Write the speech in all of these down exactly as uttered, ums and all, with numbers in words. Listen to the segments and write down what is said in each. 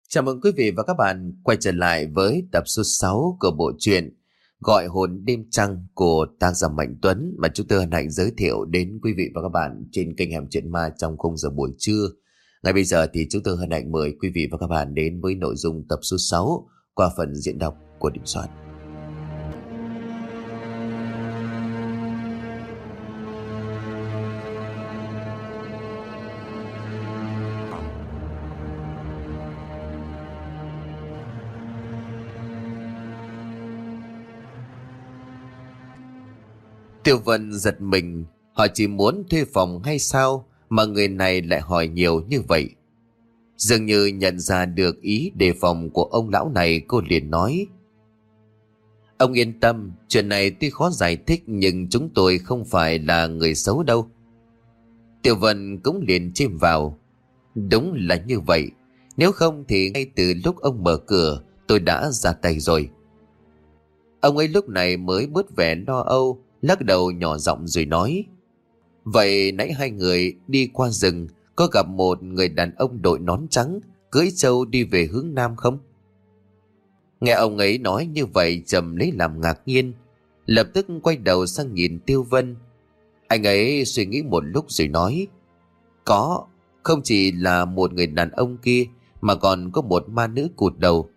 Chào mừng quý vị và các bạn quay trở lại với tập số sáu của bộ truyện Gọi hồn đêm trăng của tác giả Mạnh Tuấn mà chúng tôi hân hạnh giới thiệu đến quý vị và các bạn trên kênh Hẻm Chuyện Ma trong khung giờ buổi trưa. Ngay bây giờ thì chúng tôi hân hạnh mời quý vị và các bạn đến với nội dung tập số sáu qua phần diễn đọc của Đình Soạn. Tiêu Vân giật mình, họ chỉ muốn thuê phòng hay sao mà người này lại hỏi nhiều như vậy. Dường như nhận ra được ý đề phòng của ông lão này, cô liền nói: Ông yên tâm, chuyện này tuy khó giải thích nhưng chúng tôi không phải là người xấu đâu. Tiêu Vân cũng liền chêm vào: Đúng là như vậy, nếu không thì ngay từ lúc ông mở cửa tôi đã ra tay rồi. Ông ấy lúc này mới bớt vẻ lo âu, lắc đầu nhỏ giọng rồi nói: Vậy nãy hai người đi qua rừng có gặp một người đàn ông đội nón trắng cưỡi trâu đi về hướng nam không? Nghe ông ấy nói như vậy, Trầm lấy làm ngạc nhiên, lập tức quay đầu sang nhìn Tiêu Vân. Anh ấy suy nghĩ một lúc rồi nói: Có, không chỉ là một người đàn ông kia mà còn có một ma nữ cụt đầu.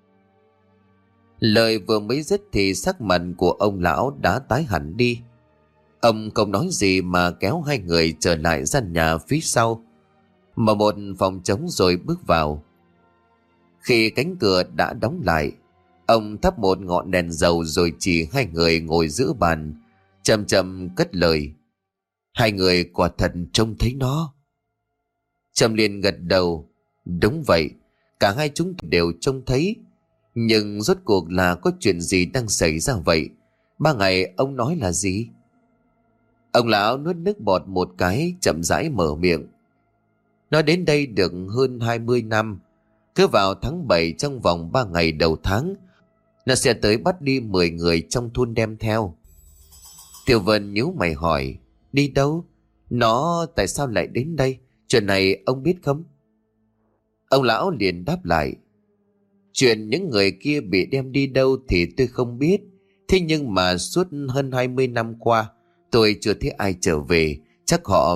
Lời vừa mới dứt thì sắc mặt của ông lão đã tái hẳn đi. Ông không nói gì mà kéo hai người trở lại gian nhà phía sau, mở một phòng trống rồi bước vào. Khi cánh cửa đã đóng lại, ông thắp một ngọn đèn dầu rồi chỉ hai người ngồi giữa bàn, chậm chậm cất lời: Hai người quả thật trông thấy nó. Trầm liền gật đầu: Đúng vậy, cả hai chúng đều trông thấy. Nhưng rốt cuộc là có chuyện gì đang xảy ra vậy? Ba ngày ông nói là gì? Ông lão nuốt nước bọt một cái, chậm rãi mở miệng: Nó đến đây được hơn hai mươi năm. Cứ vào tháng bảy, trong vòng ba ngày đầu tháng, nó sẽ tới bắt đi mười người trong thôn đem theo. Tiêu Vân nhíu mày hỏi: Đi đâu? Nó tại sao lại đến đây? Chuyện này ông biết không? Ông lão liền đáp lại: Chuyện những người kia bị đem đi đâu thì tôi không biết. Thế nhưng mà suốt hơn hai mươi năm qua tôi chưa thấy ai trở về. Chắc họ...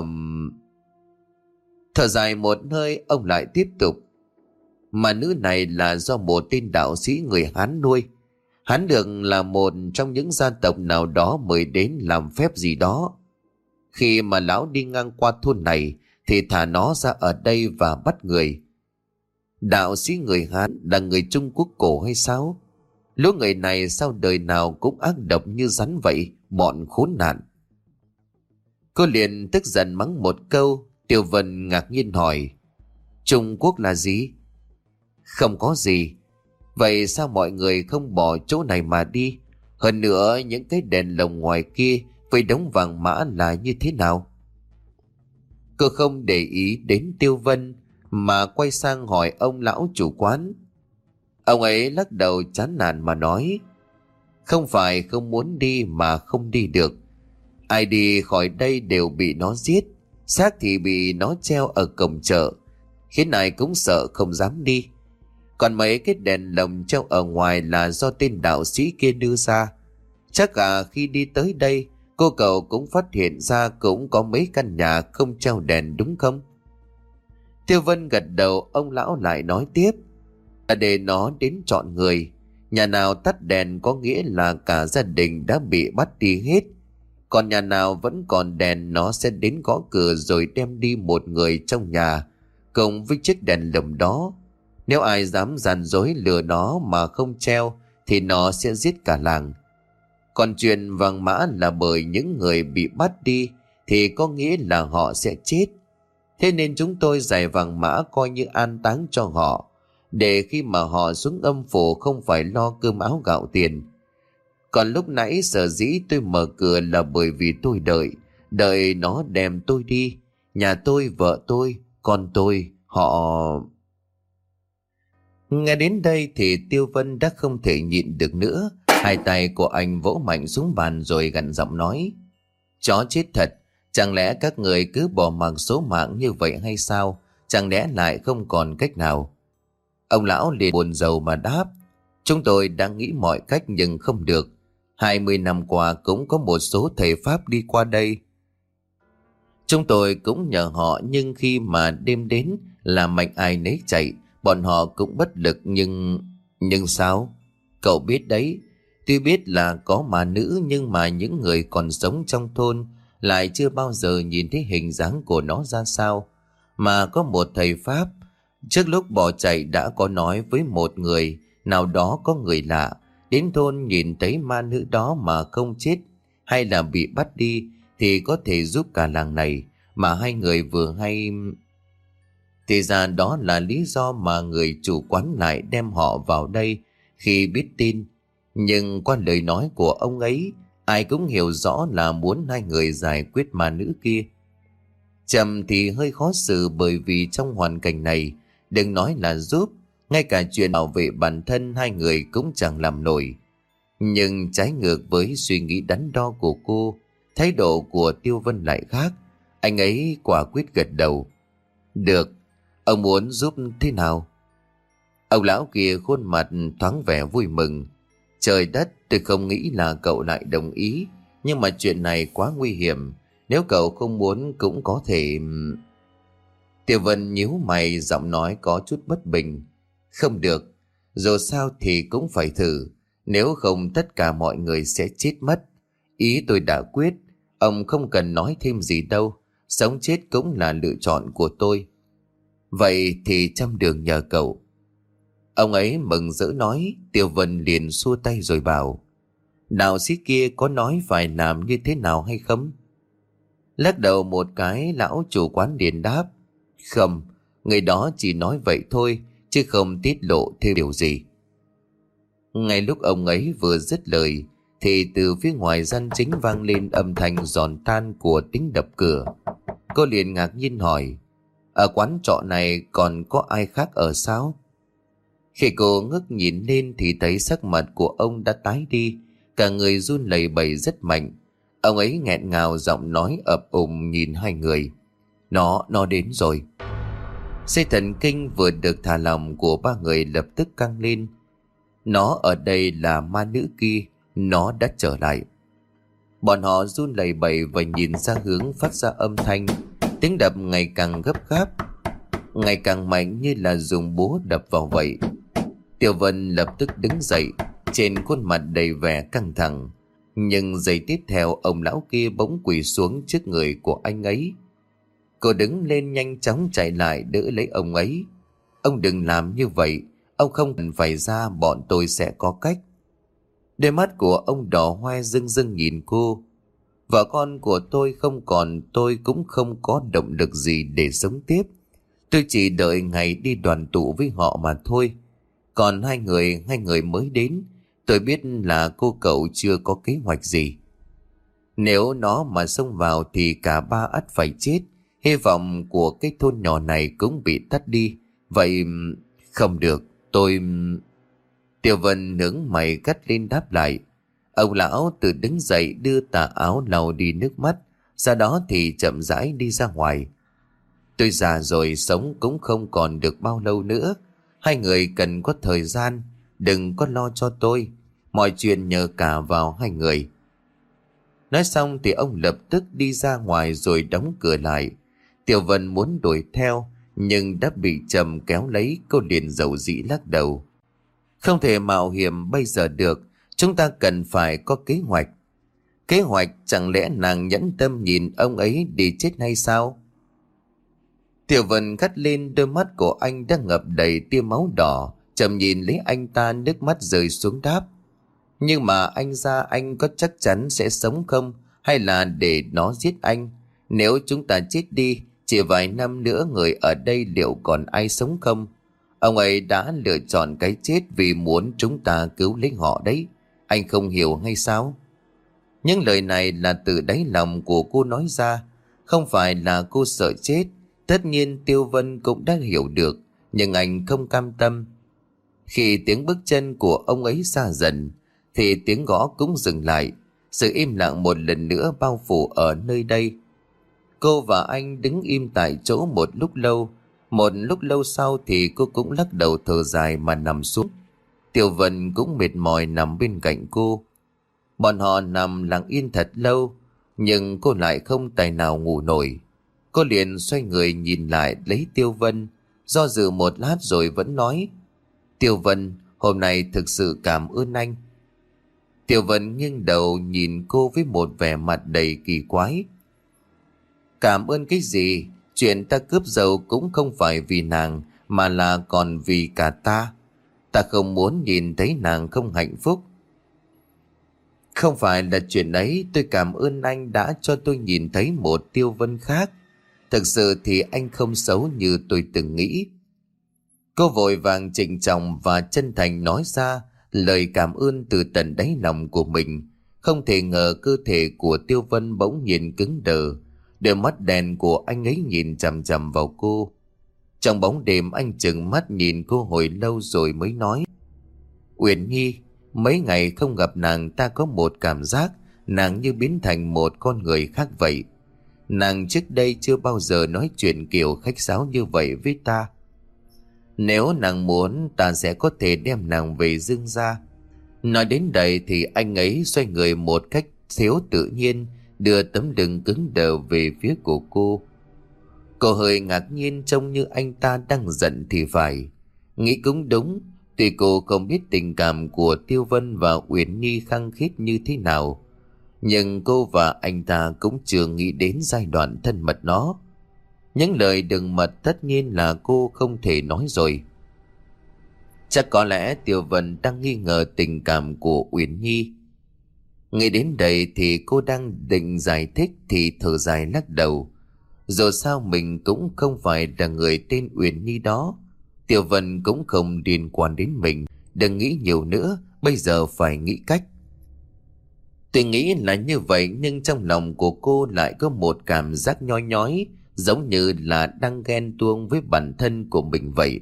Thở dài một hơi, ông lại tiếp tục: Mà nữ này là do một tên đạo sĩ người Hán nuôi. Hắn được là một trong những gia tộc nào đó mời đến làm phép gì đó. Khi mà lão đi ngang qua thôn này thì thả nó ra ở đây và bắt người. Đạo sĩ người Hán là người Trung Quốc cổ hay sao? Lũ người này sao đời nào cũng ác độc như rắn vậy, bọn khốn nạn. Cô liền tức giận mắng một câu. Tiêu Vân ngạc nhiên hỏi: Trung Quốc là gì? Không có gì. Vậy sao mọi người không bỏ chỗ này mà đi? Hơn nữa những cái đèn lồng ngoài kia với đống vàng mã là như thế nào? Cô không để ý đến Tiêu Vân mà quay sang hỏi ông lão chủ quán. Ông ấy lắc đầu chán nản mà nói: Không phải không muốn đi mà không đi được. Ai đi khỏi đây đều bị nó giết, xác thì bị nó treo ở cổng chợ, khiến ai cũng sợ không dám đi. Còn mấy cái đèn lồng treo ở ngoài là do tên đạo sĩ kia đưa ra. Chắc cả khi đi tới đây, cô cậu cũng phát hiện ra cũng có mấy căn nhà không treo đèn đúng không? Tiêu Vân gật đầu. Ông lão lại nói tiếp: Là để nó đến chọn người. Nhà nào tắt đèn có nghĩa là cả gia đình đã bị bắt đi hết. Còn nhà nào vẫn còn đèn, nó sẽ đến gõ cửa rồi đem đi một người trong nhà cùng với chiếc đèn lồng đó. Nếu ai dám gian dối lừa nó mà không treo thì nó sẽ giết cả làng. Còn chuyện vàng mã là bởi những người bị bắt đi thì có nghĩa là họ sẽ chết. Thế nên chúng tôi giải vàng mã coi như an táng cho họ, để khi mà họ xuống âm phủ không phải lo cơm áo gạo tiền. Còn lúc nãy sở dĩ tôi mở cửa là bởi vì tôi đợi, đợi nó đem tôi đi. Nhà tôi, vợ tôi, con tôi, họ... Nghe đến đây thì Tiêu Vân đã không thể nhịn được nữa. Hai tay của anh vỗ mạnh xuống bàn rồi gằn giọng nói: Chó chết thật, chẳng lẽ các người cứ bỏ mặc số mạng như vậy hay sao? Chẳng lẽ lại không còn cách nào? Ông lão liền buồn rầu mà đáp: Chúng tôi đang nghĩ mọi cách nhưng không được. Hai mươi năm qua cũng có một số thầy Pháp đi qua đây. Chúng tôi cũng nhờ họ, nhưng khi mà đêm đến là mạnh ai nấy chạy. Bọn họ cũng bất lực nhưng... Nhưng sao? Cậu biết đấy, tuy biết là có ma nữ nhưng mà những người còn sống trong thôn lại chưa bao giờ nhìn thấy hình dáng của nó ra sao. Mà có một thầy Pháp trước lúc bỏ chạy đã có nói với một người nào đó có người lạ đến thôn nhìn thấy ma nữ đó mà không chết hay là bị bắt đi thì có thể giúp cả làng này. Mà hai người vừa hay... Thì ra đó là lý do mà người chủ quán lại đem họ vào đây khi biết tin. Nhưng qua lời nói của ông ấy, ai cũng hiểu rõ là muốn hai người giải quyết ma nữ kia. Trầm thì hơi khó xử, bởi vì trong hoàn cảnh này, đừng nói là giúp, ngay cả chuyện bảo vệ bản thân hai người cũng chẳng làm nổi. Nhưng trái ngược với suy nghĩ đắn đo của cô, thái độ của Tiêu Vân lại khác. Anh ấy quả quyết gật đầu. Được, ông muốn giúp thế nào? Ông lão kia khuôn mặt thoáng vẻ vui mừng. Trời đất, tôi không nghĩ là cậu lại đồng ý, nhưng mà chuyện này quá nguy hiểm. Nếu cậu không muốn cũng có thể... Tiêu Vân nhíu mày, giọng nói có chút bất bình. Không được, dù sao thì cũng phải thử. Nếu không tất cả mọi người sẽ chết mất. Ý tôi đã quyết, ông không cần nói thêm gì đâu. Sống chết cũng là lựa chọn của tôi. Vậy thì trăm đường nhờ cậu. Ông ấy mừng rỡ nói. Tiêu Vân liền xua tay rồi bảo: Đạo sĩ kia có nói phải làm như thế nào hay không? Lắc đầu một cái, lão chủ quán liền đáp: Không, người đó chỉ nói vậy thôi, chứ không tiết lộ thêm điều gì. Ngay lúc ông ấy vừa dứt lời thì từ phía ngoài gian chính vang lên âm thanh giòn tan của tiếng đập cửa. Cô liền ngạc nhiên hỏi: Ở quán trọ này còn có ai khác ở sao? Khi cô ngước nhìn lên thì thấy sắc mặt của ông đã tái đi, cả người run lẩy bẩy rất mạnh. Ông ấy nghẹn ngào, giọng nói ập ùng nhìn hai người: Nó, nó đến rồi. Dây thần kinh vừa được thả lỏng của ba người lập tức căng lên. Nó ở đây là ma nữ kia, nó đã trở lại. Bọn họ run lẩy bẩy và nhìn ra hướng phát ra âm thanh. Tiếng đập ngày càng gấp gáp, ngày càng mạnh, như là dùng búa đập vào vậy. Tiêu Vân lập tức đứng dậy, trên khuôn mặt đầy vẻ căng thẳng. Nhưng giây tiếp theo, ông lão kia bỗng quỳ xuống trước người của anh ấy. Cô đứng lên nhanh chóng chạy lại đỡ lấy ông ấy. Ông đừng làm như vậy, ông không cần phải ra, bọn tôi sẽ có cách. Đôi mắt của ông đỏ hoe rưng rưng nhìn cô. Vợ con của tôi không còn, tôi cũng không có động lực gì để sống tiếp. Tôi chỉ đợi ngày đi đoàn tụ với họ mà thôi. Còn hai người, hai người mới đến, tôi biết là cô cậu chưa có kế hoạch gì. Nếu nó mà xông vào thì cả ba ắt phải chết. Hy vọng của cái thôn nhỏ này cũng bị tắt đi. Vậy không được, tôi... Tiêu Vân nướng mày cắt lên đáp lại. Ông lão tự đứng dậy đưa tà áo lau đi nước mắt, sau đó thì chậm rãi đi ra ngoài. Tôi già rồi, sống cũng không còn được bao lâu nữa. Hai người cần có thời gian, đừng có lo cho tôi. Mọi chuyện nhờ cả vào hai người. Nói xong thì ông lập tức đi ra ngoài rồi đóng cửa lại. Tiểu Vân muốn đuổi theo nhưng đã bị Trầm kéo lấy. Cô liền dầu dĩ lắc đầu. Không thể mạo hiểm bây giờ được, chúng ta cần phải có kế hoạch. Kế hoạch? Chẳng lẽ nàng nhẫn tâm nhìn ông ấy đi chết hay sao? Tiểu Vân gắt lên, đôi mắt của anh đang ngập đầy tia máu đỏ. Trầm nhìn lấy anh ta, nước mắt rơi xuống đáp: Nhưng mà anh ra, anh có chắc chắn sẽ sống không? Hay là để nó giết anh? Nếu chúng ta chết đi, chỉ vài năm nữa người ở đây liệu còn ai sống không? Ông ấy đã lựa chọn cái chết vì muốn chúng ta cứu lấy họ đấy. Anh không hiểu hay sao? Những lời này là từ đáy lòng của cô nói ra, không phải là cô sợ chết. Tất nhiên Tiêu Vân cũng đã hiểu được, nhưng anh không cam tâm. Khi tiếng bước chân của ông ấy xa dần, thì tiếng gõ cũng dừng lại. Sự im lặng một lần nữa bao phủ ở nơi đây. Cô và anh đứng im tại chỗ một lúc lâu. Một lúc lâu sau thì cô cũng lắc đầu thở dài mà nằm xuống. Tiểu Vân cũng mệt mỏi nằm bên cạnh cô. Bọn họ nằm lặng yên thật lâu, nhưng cô lại không tài nào ngủ nổi. Cô liền xoay người nhìn lại lấy Tiêu Vân, do dự một lát rồi vẫn nói: Tiêu Vân, hôm nay thực sự cảm ơn anh. Tiêu Vân nghiêng đầu nhìn cô với một vẻ mặt đầy kỳ quái. Cảm ơn cái gì? Chuyện ta cướp giàu cũng không phải vì nàng, mà là còn vì cả ta. Ta không muốn nhìn thấy nàng không hạnh phúc. Không phải là chuyện ấy, tôi cảm ơn anh đã cho tôi nhìn thấy một Tiêu Vân khác. Thực sự thì anh không xấu như tôi từng nghĩ. Cô vội vàng trịnh trọng và chân thành nói ra lời cảm ơn từ tận đáy lòng của mình. Không thể ngờ cơ thể của Tiêu Vân bỗng nhiên cứng đờ. Đôi mắt đèn của anh ấy nhìn chằm chằm vào cô. Trong bóng đêm anh chừng mắt nhìn cô hồi lâu rồi mới nói: Uyển Nhi, mấy ngày không gặp nàng ta có một cảm giác nàng như biến thành một con người khác vậy. Nàng trước đây chưa bao giờ nói chuyện kiểu khách sáo như vậy với ta. Nếu nàng muốn, ta sẽ có thể đem nàng về Dương gia. Nói đến đây thì anh ấy xoay người một cách thiếu tự nhiên, đưa tấm lưng cứng đờ về phía của cô. Cô hơi ngạc nhiên, trông như anh ta đang giận thì phải. Nghĩ cũng đúng, tuy cô không biết tình cảm của Tiêu Vân và Uyển Nhi khăng khít như thế nào, nhưng cô và anh ta cũng chưa nghĩ đến giai đoạn thân mật đó. Những lời đừng mật tất nhiên là cô không thể nói rồi. Chắc có lẽ Tiêu Vân đang nghi ngờ tình cảm của Uyển Nhi. Nghĩ đến đây thì cô đang định giải thích thì thở dài lắc đầu. Dù sao mình cũng không phải là người tên Uyển Nhi đó. Tiêu Vân cũng không liên quan đến mình. Đừng nghĩ nhiều nữa, bây giờ phải nghĩ cách. Tuy nghĩ là như vậy, nhưng trong lòng của cô lại có một cảm giác nhói nhói, giống như là đang ghen tuông với bản thân của mình vậy.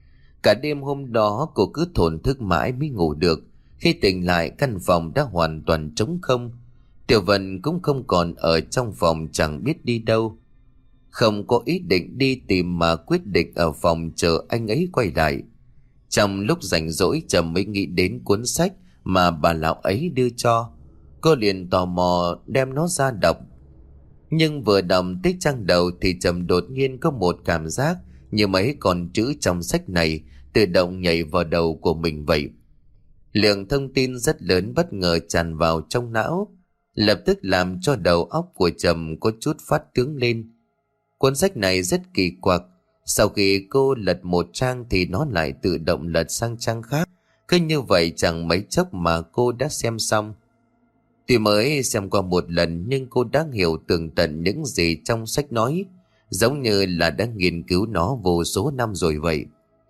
Cả đêm hôm đó cô cứ thổn thức mãi mới ngủ được. Khi tỉnh lại, căn phòng đã hoàn toàn trống không. Tiểu Vân cũng không còn ở trong phòng, chẳng biết đi đâu. Không có ý định đi tìm mà quyết định ở phòng chờ anh ấy quay lại. Trong lúc rảnh rỗi, Trầm mới nghĩ đến cuốn sách mà bà lão ấy đưa cho. Cô liền tò mò đem nó ra đọc. Nhưng vừa đọc tới trang đầu thì Trầm đột nhiên có một cảm giác như mấy con chữ trong sách này tự động nhảy vào đầu của mình vậy. Lượng thông tin rất lớn bất ngờ tràn vào trong não, lập tức làm cho đầu óc của Trầm có chút phát tướng lên. Cuốn sách này rất kỳ quặc. Sau khi cô lật một trang thì nó lại tự động lật sang trang khác. Cứ như vậy chẳng mấy chốc mà cô đã xem xong. Tuy mới xem qua một lần nhưng cô đã hiểu tường tận những gì trong sách nói, giống như là đã nghiên cứu nó vô số năm rồi vậy.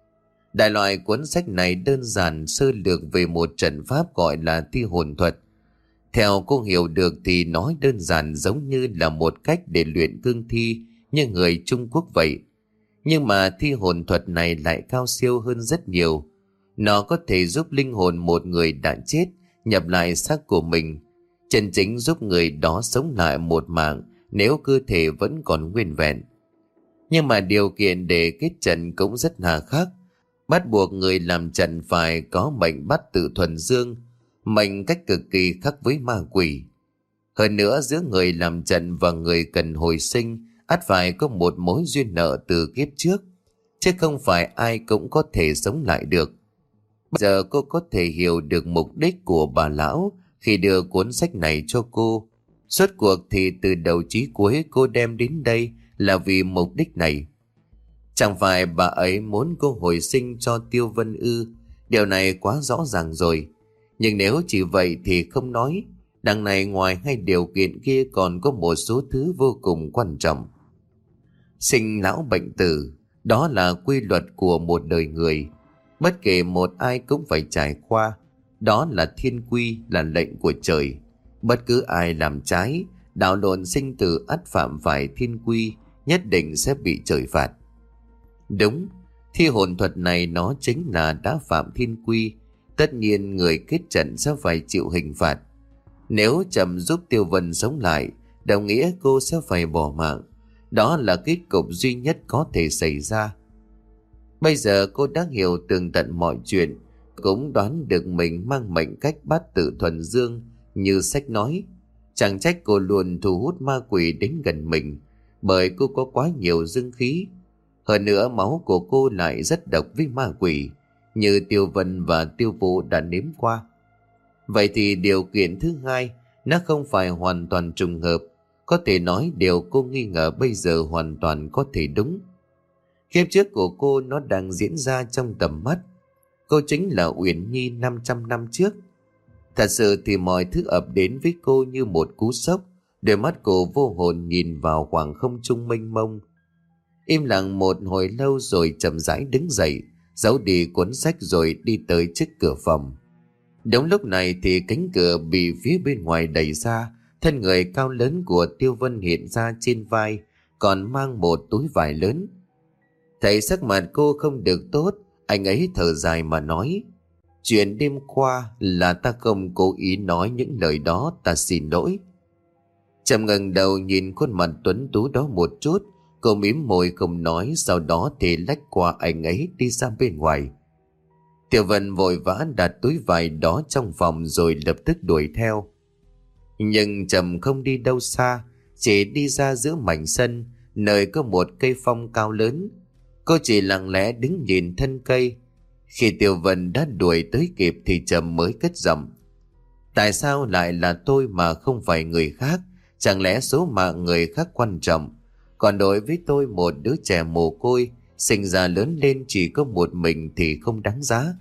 Đại loại cuốn sách này đơn giản sơ lược về một trận pháp gọi là thi hồn thuật. Theo cô hiểu được thì nó đơn giản giống như là một cách để luyện cương thi như người Trung Quốc vậy. Nhưng mà thi hồn thuật này lại cao siêu hơn rất nhiều. Nó có thể giúp linh hồn một người đã chết nhập lại xác của mình, chân chính giúp người đó sống lại một mạng nếu cơ thể vẫn còn nguyên vẹn. Nhưng mà điều kiện để kết trận cũng rất hà khắc. Bắt buộc người làm trận phải có mệnh bắt tự thuần dương, mệnh cách cực kỳ khắc với ma quỷ. Hơn nữa, giữa người làm trận và người cần hồi sinh ắt phải có một mối duyên nợ từ kiếp trước, chứ không phải ai cũng có thể sống lại được. Bây giờ cô có thể hiểu được mục đích của bà lão khi đưa cuốn sách này cho cô. Suốt cuộc thì từ đầu chí cuối cô đem đến đây là vì mục đích này. Chẳng phải bà ấy muốn cô hồi sinh cho Tiêu Vân ư? Điều này quá rõ ràng rồi. Nhưng nếu chỉ vậy thì không nói. Đằng này ngoài hai điều kiện kia còn có một số thứ vô cùng quan trọng. Sinh lão bệnh tử, đó là quy luật của một đời người. Bất kể một ai cũng phải trải qua. Đó là thiên quy, là lệnh của trời. Bất cứ ai làm trái, đảo lộn sinh tử ắt phạm phải thiên quy, nhất định sẽ bị trời phạt. Đúng, thi hồn thuật này nó chính là đã phạm thiên quy. Tất nhiên người kết trận sẽ phải chịu hình phạt. Nếu Trầm giúp Tiêu Vân sống lại, đồng nghĩa cô sẽ phải bỏ mạng. Đó là kết cục duy nhất có thể xảy ra. Bây giờ cô đã hiểu tường tận mọi chuyện, cũng đoán được mình mang mệnh cách bát tự thuần dương như sách nói. Chẳng trách cô luôn thu hút ma quỷ đến gần mình, bởi cô có quá nhiều dương khí. Hơn nữa máu của cô lại rất độc với ma quỷ, như Tiêu Vân và Tiêu Vũ đã nếm qua. Vậy thì điều kiện thứ hai, nó không phải hoàn toàn trùng hợp. Có thể nói điều cô nghi ngờ bây giờ hoàn toàn có thể đúng. Kiếp trước của cô nó đang diễn ra trong tầm mắt. Cô chính là Uyển Nhi năm trăm năm trước. Thật sự thì mọi thứ ập đến với cô như một cú sốc. Đôi mắt cô vô hồn nhìn vào khoảng không trung mênh mông. Im lặng một hồi lâu rồi chậm rãi đứng dậy, giấu đi cuốn sách rồi đi tới trước cửa phòng. Đúng lúc này thì cánh cửa bị phía bên ngoài đẩy ra, thân người cao lớn của Tiêu Vân hiện ra trên vai, còn mang một túi vải lớn. Thấy sắc mặt cô không được tốt, anh ấy thở dài mà nói: "Chuyện đêm qua là ta không cố ý nói những lời đó, ta xin lỗi." Trầm ngẩng đầu nhìn khuôn mặt tuấn tú đó một chút, cô mím môi không nói, sau đó thì lách qua anh ấy đi ra bên ngoài. Tiểu Vân vội vã đặt túi vải đó trong phòng rồi lập tức đuổi theo. Nhưng Trầm không đi đâu xa, chỉ đi ra giữa mảnh sân, nơi có một cây phong cao lớn. Cô chỉ lặng lẽ đứng nhìn thân cây. Khi Tiểu Vân đã đuổi tới kịp thì Trầm mới cất giọng: "Tại sao lại là tôi mà không phải người khác? Chẳng lẽ số mạng người khác quan trọng? Còn đối với tôi, một đứa trẻ mồ côi, sinh ra lớn lên chỉ có một mình thì không đáng giá."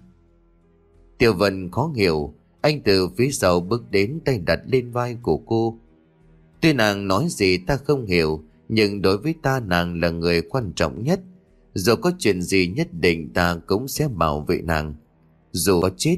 Tiểu Vân khó hiểu, anh từ phía sau bước đến, tay đặt lên vai của cô. Tuy nàng nói gì ta không hiểu, nhưng đối với ta nàng là người quan trọng nhất. Dù có chuyện gì nhất định ta cũng sẽ bảo vệ nàng, dù có chết.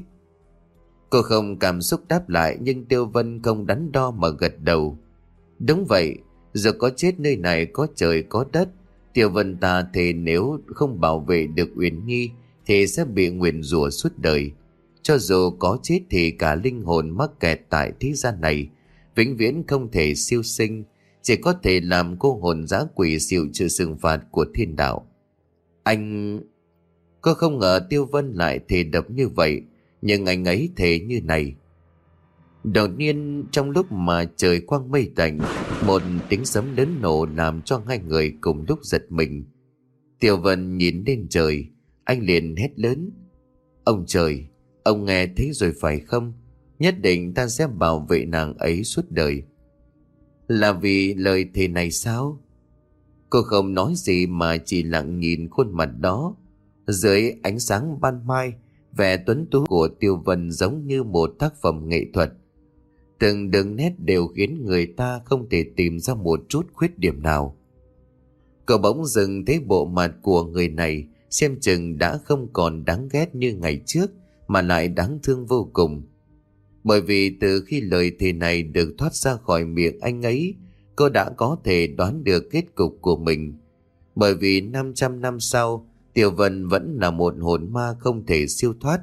Cô không cảm xúc đáp lại, nhưng Tiêu Vân không đắn đo mà gật đầu. Đúng vậy, dù có chết nơi này có trời có đất, Tiêu Vân ta thề nếu không bảo vệ được Uyển Nhi thì sẽ bị nguyền rủa suốt đời. Cho dù có chết thì cả linh hồn mắc kẹt tại thế gian này, vĩnh viễn không thể siêu sinh, chỉ có thể làm cô hồn dã quỷ chịu sự trừng phạt của thiên đạo. Anh... Cô không ngờ Tiêu Vân lại thề độc như vậy, nhưng anh ấy thề như này. Đột nhiên trong lúc mà trời quang mây tạnh, một tiếng sấm lớn nổ làm cho hai người cùng lúc giật mình. Tiêu Vân nhìn lên trời, anh liền hét lớn: "Ông trời, ông nghe thấy rồi phải không? Nhất định ta sẽ bảo vệ nàng ấy suốt đời." Là vì lời thề này sao? Cô không nói gì mà chỉ lặng nhìn khuôn mặt đó. Dưới ánh sáng ban mai, vẻ tuấn tú của Tiêu Vân giống như một tác phẩm nghệ thuật. Từng đường nét đều khiến người ta không thể tìm ra một chút khuyết điểm nào. Cậu bỗng dừng thấy bộ mặt của người này xem chừng đã không còn đáng ghét như ngày trước, mà lại đáng thương vô cùng. Bởi vì từ khi lời thề này được thoát ra khỏi miệng anh ấy, cô đã có thể đoán được kết cục của mình. Bởi vì năm trăm năm sau, Tiểu Vân vẫn là một hồn ma không thể siêu thoát.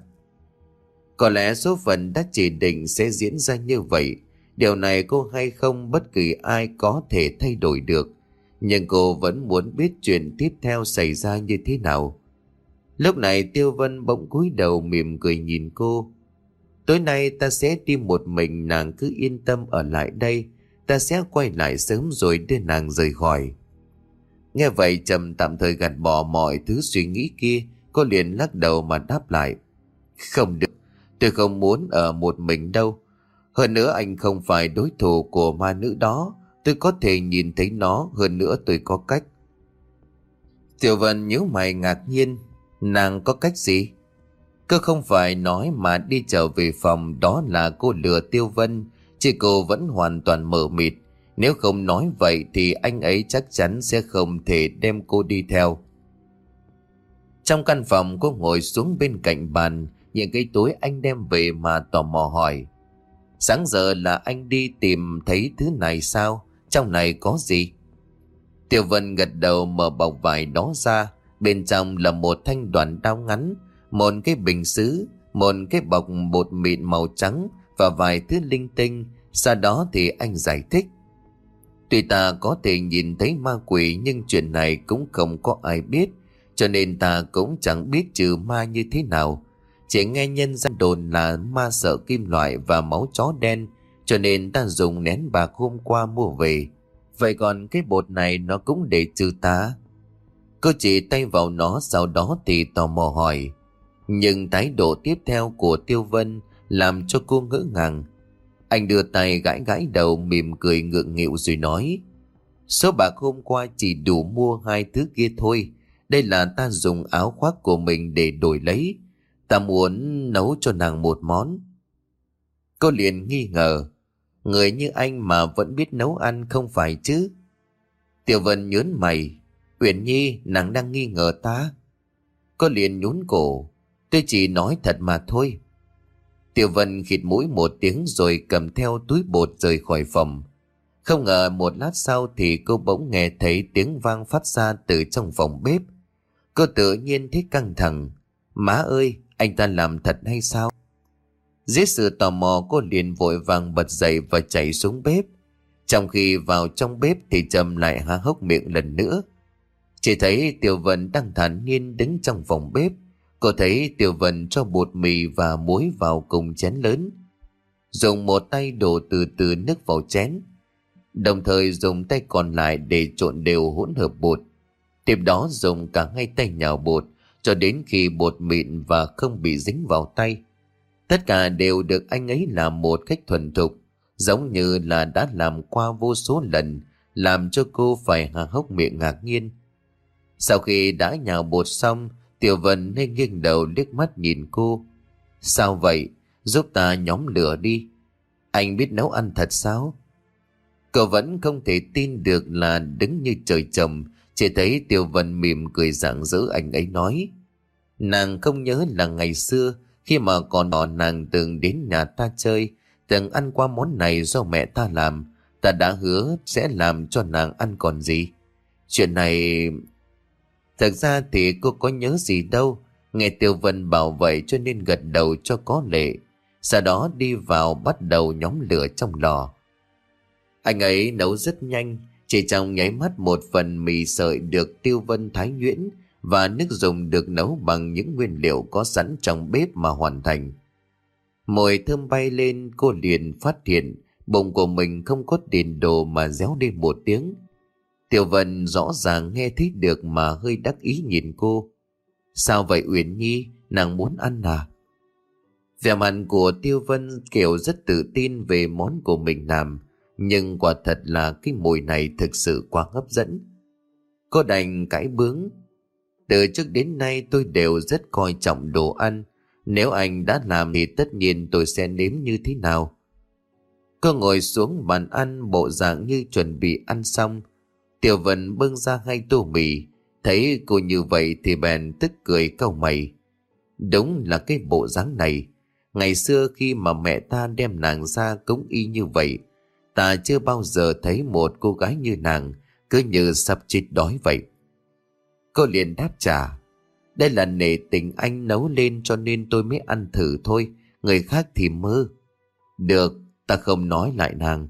Có lẽ số phận đã chỉ định sẽ diễn ra như vậy. Điều này cô hay không bất kỳ ai có thể thay đổi được. Nhưng cô vẫn muốn biết chuyện tiếp theo xảy ra như thế nào. Lúc này Tiêu Vân bỗng cúi đầu mỉm cười nhìn cô. "Tối nay ta sẽ đi một mình, nàng cứ yên tâm ở lại đây. Ta sẽ quay lại sớm rồi đưa nàng rời khỏi." Nghe vậy Trầm tạm thời gạt bỏ mọi thứ suy nghĩ kia. Cô liền lắc đầu mà đáp lại: "Không được, tôi không muốn ở một mình đâu. Hơn nữa anh không phải đối thủ của ma nữ đó. Tôi có thể nhìn thấy nó, hơn nữa tôi có cách." Tiểu Vân nhíu mày ngạc nhiên. Nàng có cách gì? Cô không phải nói mà đi trở về phòng đó là cô lừa Tiêu Vân, chứ cô vẫn hoàn toàn mờ mịt. Nếu không nói vậy thì anh ấy chắc chắn sẽ không thể đem cô đi theo. Trong căn phòng, cô ngồi xuống bên cạnh bàn, những cái túi anh đem về mà tò mò hỏi: "Sáng giờ là anh đi tìm thấy thứ này sao? Trong này có gì?" Tiểu Vân gật đầu mở bọc vải đó ra. Bên trong là một thanh đoạn đao ngắn, một cái bình sứ, một cái bọc bột mịn màu trắng và vài thứ linh tinh. Sau đó thì anh giải thích: "Tuy ta có thể nhìn thấy ma quỷ, nhưng chuyện này cũng không có ai biết. cho nên ta cũng chẳng biết trừ ma như thế nào. Chỉ nghe nhân gian đồn là ma sợ kim loại và máu chó đen, cho nên ta dùng nén bạc hôm qua mua về. Vậy còn cái bột này nó cũng để trừ tà? Cô chỉ tay vào nó, sau đó thì tò mò hỏi. Nhưng thái độ tiếp theo của Tiêu Vân làm cho cô ngỡ ngàng. Anh đưa tay gãi gãi đầu, mỉm cười ngượng nghịu rồi nói: số bạc hôm qua chỉ đủ mua hai thứ kia thôi. Đây là ta dùng áo khoác của mình để đổi lấy. Ta muốn nấu cho nàng một món. Cô liền nghi ngờ: người như anh mà vẫn biết nấu ăn không phải chứ? Tiểu Vân nhớn mày: Uyển Nhi, nàng đang nghi ngờ ta? Cô liền nhún cổ: tôi chỉ nói thật mà thôi. Tiểu Vân khịt mũi một tiếng rồi cầm theo túi bột rời khỏi phòng. Không ngờ một lát sau thì cô bỗng nghe thấy tiếng vang phát ra từ trong phòng bếp. Cô tự nhiên thấy căng thẳng. Má ơi, anh ta làm thật hay sao? Dưới sự tò mò, cô liền vội vàng bật dậy và chạy xuống bếp. Trong khi vào trong bếp thì Trâm lại há hốc miệng lần nữa. Chỉ thấy Tiểu Vân đang thản nhiên đứng trong phòng bếp. Cô thấy Tiểu Vân cho bột mì và muối vào cùng chén lớn, dùng một tay đổ từ từ nước vào chén, đồng thời dùng tay còn lại để trộn đều hỗn hợp bột. Tiếp đó dùng cả hai tay nhào bột cho đến khi bột mịn và không bị dính vào tay. Tất cả đều được anh ấy làm một cách thuần thục, giống như là đã làm qua vô số lần, làm cho cô phải há hốc miệng ngạc nhiên. Sau khi đã nhào bột xong, Tiểu Vân nên nghiêng đầu liếc mắt nhìn cô. Sao vậy? Giúp ta nhóm lửa đi. Anh biết nấu ăn thật sao? Cậu vẫn không thể tin được là đứng như trời trồng. Chỉ thấy Tiểu Vân mỉm cười rạng rỡ, anh ấy nói: nàng không nhớ là ngày xưa khi mà còn nhỏ nàng từng đến nhà ta chơi, từng ăn qua món này do mẹ ta làm. Ta đã hứa sẽ làm cho nàng ăn còn gì. Chuyện này... Thật ra thì cô có nhớ gì đâu. Nghe Tiểu Vân bảo vậy cho nên gật đầu cho có lệ. Sau đó đi vào bắt đầu nhóm lửa trong lò. Anh ấy nấu rất nhanh. Chỉ trong nháy mắt, một phần mì sợi được Tiêu Vân thái nhuyễn và nước dùng được nấu bằng những nguyên liệu có sẵn trong bếp mà hoàn thành. Mùi thơm bay lên, cô liền phát hiện bụng của mình không có tiền đồ mà réo lên một tiếng. Tiểu Vân rõ ràng nghe thấy được mà hơi đắc ý nhìn cô. Sao vậy Uyển Nhi, nàng muốn ăn à? Vẻ mặt của Tiêu Vân kiểu rất tự tin về món của mình làm, nhưng quả thật là cái mùi này thực sự quá hấp dẫn. Cô đành cãi bướng: từ trước đến nay tôi đều rất coi trọng đồ ăn. Nếu anh đã làm thì tất nhiên tôi sẽ nếm như thế nào. Cô ngồi xuống bàn ăn bộ dạng như chuẩn bị ăn xong. Tiểu Vân bưng ra hai tô mì. Thấy cô như vậy thì bèn tức cười cau mày. Đúng là cái bộ dáng này, ngày xưa khi mà mẹ ta đem nàng ra cũng y như vậy. Ta chưa bao giờ thấy một cô gái như nàng cứ như sắp chết đói vậy. Cô liền đáp trả: đây là nể tình anh nấu lên cho nên tôi mới ăn thử thôi, người khác thì mơ. Được, ta không nói lại nàng.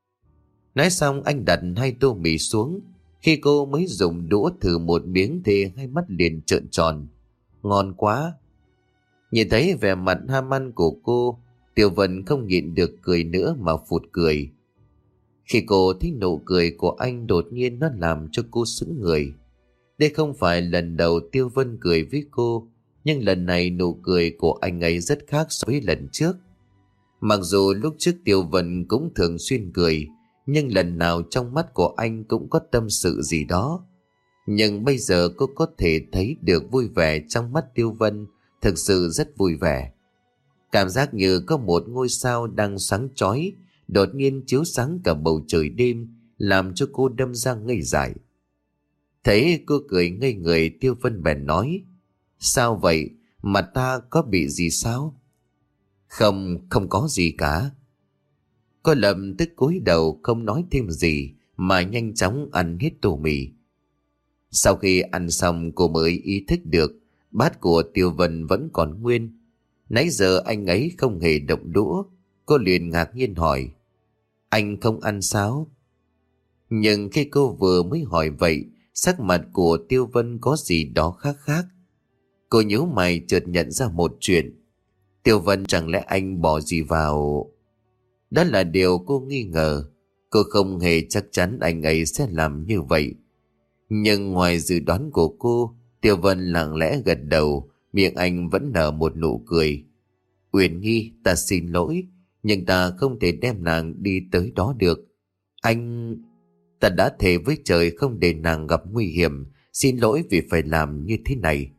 Nói xong anh đặt hai tô mì xuống. Khi cô mới dùng đũa thử một miếng thì hai mắt liền trợn tròn. Ngon quá. Nhìn thấy vẻ mặt ham ăn của cô, Tiểu Vân không nhịn được cười nữa mà phụt cười. Khi cô thấy nụ cười của anh, đột nhiên nó làm cho cô sững người. Đây không phải lần đầu Tiêu Vân cười với cô, nhưng lần này nụ cười của anh ấy rất khác so với lần trước. Mặc dù lúc trước Tiêu Vân cũng thường xuyên cười, nhưng lần nào trong mắt của anh cũng có tâm sự gì đó. Nhưng bây giờ cô có thể thấy được vui vẻ trong mắt Tiêu Vân, thực sự rất vui vẻ. Cảm giác như có một ngôi sao đang sáng chói đột nhiên chiếu sáng cả bầu trời đêm, làm cho cô đâm ra ngây dại. Thấy cô cười ngây người, Tiêu Vân bèn nói: sao vậy, mặt ta có bị gì sao? Không, không có gì cả. Cô lập tức cúi đầu không nói thêm gì mà nhanh chóng ăn hết tô mì. Sau khi ăn xong, cô mới ý thức được bát của Tiêu Vân vẫn còn nguyên. Nãy giờ anh ấy không hề động đũa. Cô liền ngạc nhiên hỏi: anh không ăn sao? Nhưng khi cô vừa mới hỏi vậy, Sắc mặt của Tiêu Vân có gì đó khác khác. Cô nhíu mày chợt nhận ra một chuyện. Tiêu Vân, chẳng lẽ anh bỏ gì vào? Đó là điều cô nghi ngờ. Cô không hề chắc chắn anh ấy sẽ làm như vậy. Nhưng ngoài dự đoán của cô, Tiêu Vân lặng lẽ gật đầu, miệng anh vẫn nở một nụ cười. Uyển Nhi, ta xin lỗi, nhưng ta không thể đem nàng đi tới đó được. Anh... Ta đã thề với trời không để nàng gặp nguy hiểm, xin lỗi vì phải làm như thế này.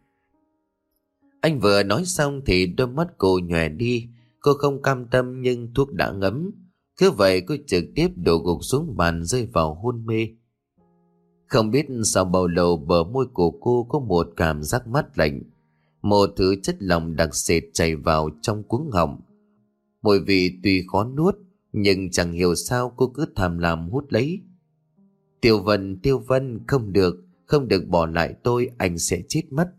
Anh vừa nói xong thì đôi mắt cô nhòe đi. Cô không cam tâm nhưng thuốc đã ngấm. Cứ vậy cô trực tiếp đổ gục xuống bàn rơi vào hôn mê. Không biết sau bao lâu bờ môi của cô có một cảm giác mát lạnh. Một thứ chất lỏng đặc sệt chảy vào trong cuống họng. Mùi vị tuy khó nuốt, nhưng chẳng hiểu sao cô cứ tham lam hút lấy. Tiêu Vân, Tiêu Vân, không được, không được bỏ lại tôi, anh sẽ chết mất.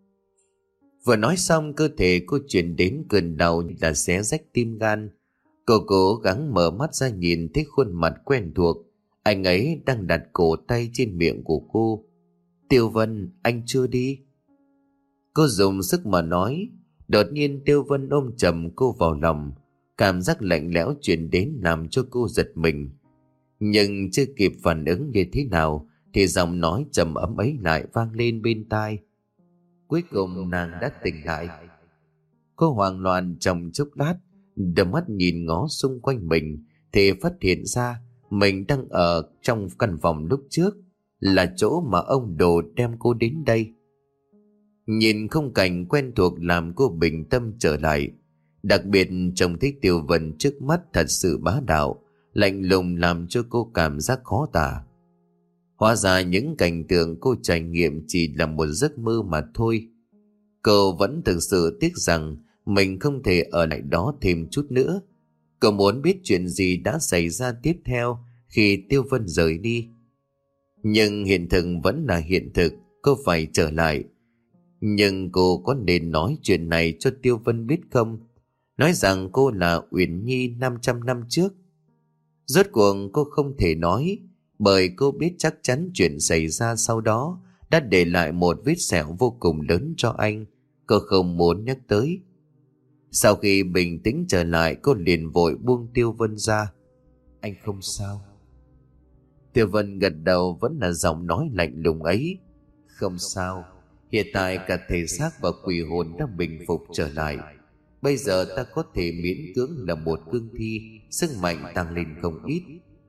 Vừa nói xong cơ thể cô chuyển đến cơn đau như là xé rách tim gan. Cô cố gắng mở mắt ra nhìn thấy khuôn mặt quen thuộc. Anh ấy đang đặt cổ tay trên miệng của cô. Tiêu Vân, anh chưa đi. Cô dùng sức mà nói. Đột nhiên Tiêu Vân ôm chầm cô vào lòng. Cảm giác lạnh lẽo truyền đến làm cho cô giật mình. Nhưng chưa kịp phản ứng như thế nào thì giọng nói trầm ấm ấy lại vang lên bên tai. Cuối cùng nàng đã tỉnh lại. Cô hoang loạn trong chốc lát, đôi mắt nhìn ngó xung quanh mình thì phát hiện ra mình đang ở trong căn phòng lúc trước, là chỗ mà ông Đồ đem cô đến đây. Nhìn khung cảnh quen thuộc làm cô bình tâm trở lại. Đặc biệt trông thấy Tiêu Vân trước mắt thật sự bá đạo, lạnh lùng làm cho cô cảm giác khó tả. Hóa ra những cảnh tượng cô trải nghiệm chỉ là một giấc mơ mà thôi. Cô vẫn thực sự tiếc rằng mình không thể ở lại đó thêm chút nữa. Cô muốn biết chuyện gì đã xảy ra tiếp theo khi Tiêu Vân rời đi. Nhưng hiện thực vẫn là hiện thực, cô phải trở lại. Nhưng cô có nên nói chuyện này cho Tiêu Vân biết không? Nói rằng cô là Uyển Nhi năm trăm năm trước. Rốt cuộc cô không thể nói, bởi cô biết chắc chắn chuyện xảy ra sau đó đã để lại một vết sẹo vô cùng lớn cho anh. Cô không muốn nhắc tới. Sau khi bình tĩnh trở lại, cô liền vội buông Tiêu Vân ra. Anh không sao. Tiêu Vân gật đầu, vẫn là giọng nói lạnh lùng ấy. Không sao. Hiện tại cả thể xác và quỷ hồn đã bình phục trở lại. Bây giờ ta có thể miễn cưỡng là một cương thi, sức mạnh tăng lên không ít.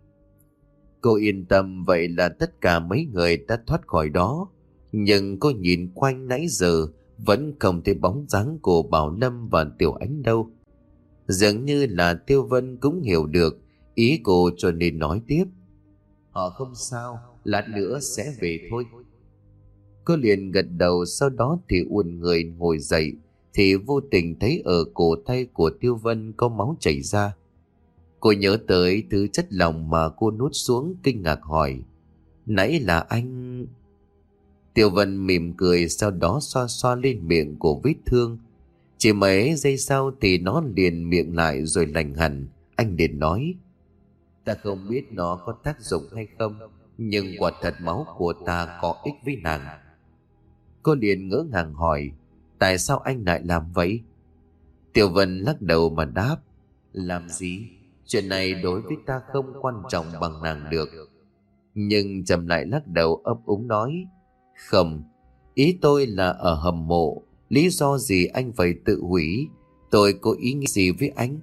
Cô yên tâm, vậy là tất cả mấy người đã thoát khỏi đó. Nhưng cô nhìn quanh nãy giờ vẫn không thấy bóng dáng của Bảo Lâm và Tiểu Ánh đâu. Dường như là Tiêu Vân cũng hiểu được ý cô cho nên nói tiếp. Họ không sao, lát nữa sẽ về thôi. Cô liền gật đầu, sau đó thì uốn người ngồi dậy thì vô tình thấy ở cổ tay của Tiêu Vân có máu chảy ra. Cô nhớ tới thứ chất lỏng mà cô nuốt xuống, kinh ngạc hỏi. Nãy là anh... Tiêu Vân mỉm cười, sau đó xoa xoa lên miệng của vết thương. Chỉ mấy giây sau thì nó liền miệng lại rồi lành hẳn. Anh liền nói. Ta không biết nó có tác dụng hay không, nhưng quả thật máu của ta có ích với nàng. Cô liền ngỡ ngàng hỏi. Tại sao anh lại làm vậy? Tiêu Vân lắc đầu mà đáp. Làm gì? Chuyện này đối với ta không quan trọng bằng nàng được. Nhưng Trầm lại lắc đầu ấp úng nói. Không, ý tôi là ở hầm mộ. Lý do gì anh phải tự hủy? Tôi có ý nghĩ gì với anh?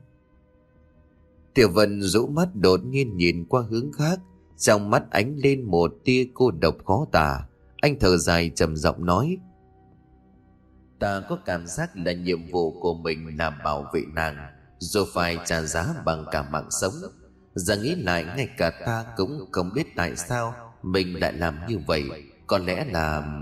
Tiểu Vân rũ mắt đột nhiên nhìn qua hướng khác. Trong mắt ánh lên một tia cô độc khó tả. Anh thở dài trầm giọng nói. Ta có cảm giác là nhiệm vụ của mình là bảo vệ nàng, dù phải trả giá bằng cả mạng sống. Giờ nghĩ lại, ngay cả ta cũng không biết tại sao mình lại làm như vậy. Có lẽ là...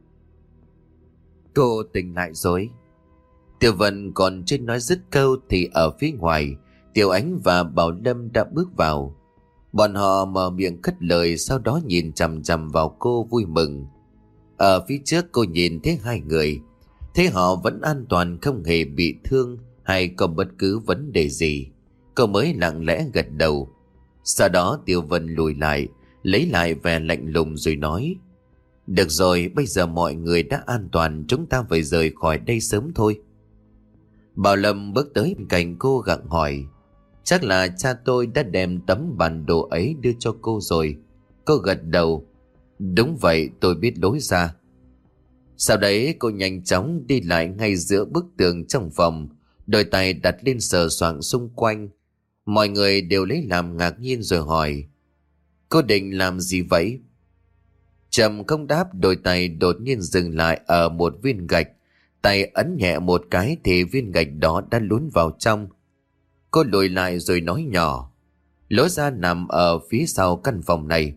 Cô tỉnh lại rồi. Tiểu Vân còn chưa nói dứt câu thì ở phía ngoài, Tiểu Ánh và Bảo Lâm đã bước vào. Bọn họ mở miệng cất lời, sau đó nhìn chằm chằm vào cô vui mừng. Ở phía trước cô nhìn thấy hai người, thấy họ vẫn an toàn, không hề bị thương hay có bất cứ vấn đề gì. Cô mới lặng lẽ gật đầu. Sau đó Tiêu Vân lùi lại, lấy lại vẻ lạnh lùng rồi nói. Được rồi, bây giờ mọi người đã an toàn, chúng ta phải rời khỏi đây sớm thôi. Bảo Lâm bước tới bên cạnh cô gặng hỏi. Chắc là cha tôi đã đem tấm bản đồ ấy đưa cho cô rồi. Cô gật đầu. Đúng vậy, tôi biết lối ra. Sau đấy cô nhanh chóng đi lại ngay giữa bức tường trong phòng, đôi tay đặt lên sờ soạng xung quanh. Mọi người đều lấy làm ngạc nhiên rồi hỏi. Cô định làm gì vậy? Trầm không đáp, đôi tay đột nhiên dừng lại ở một viên gạch. Tay ấn nhẹ một cái thì viên gạch đó đã lún vào trong. Cô lùi lại rồi nói nhỏ. Lối ra nằm ở phía sau căn phòng này.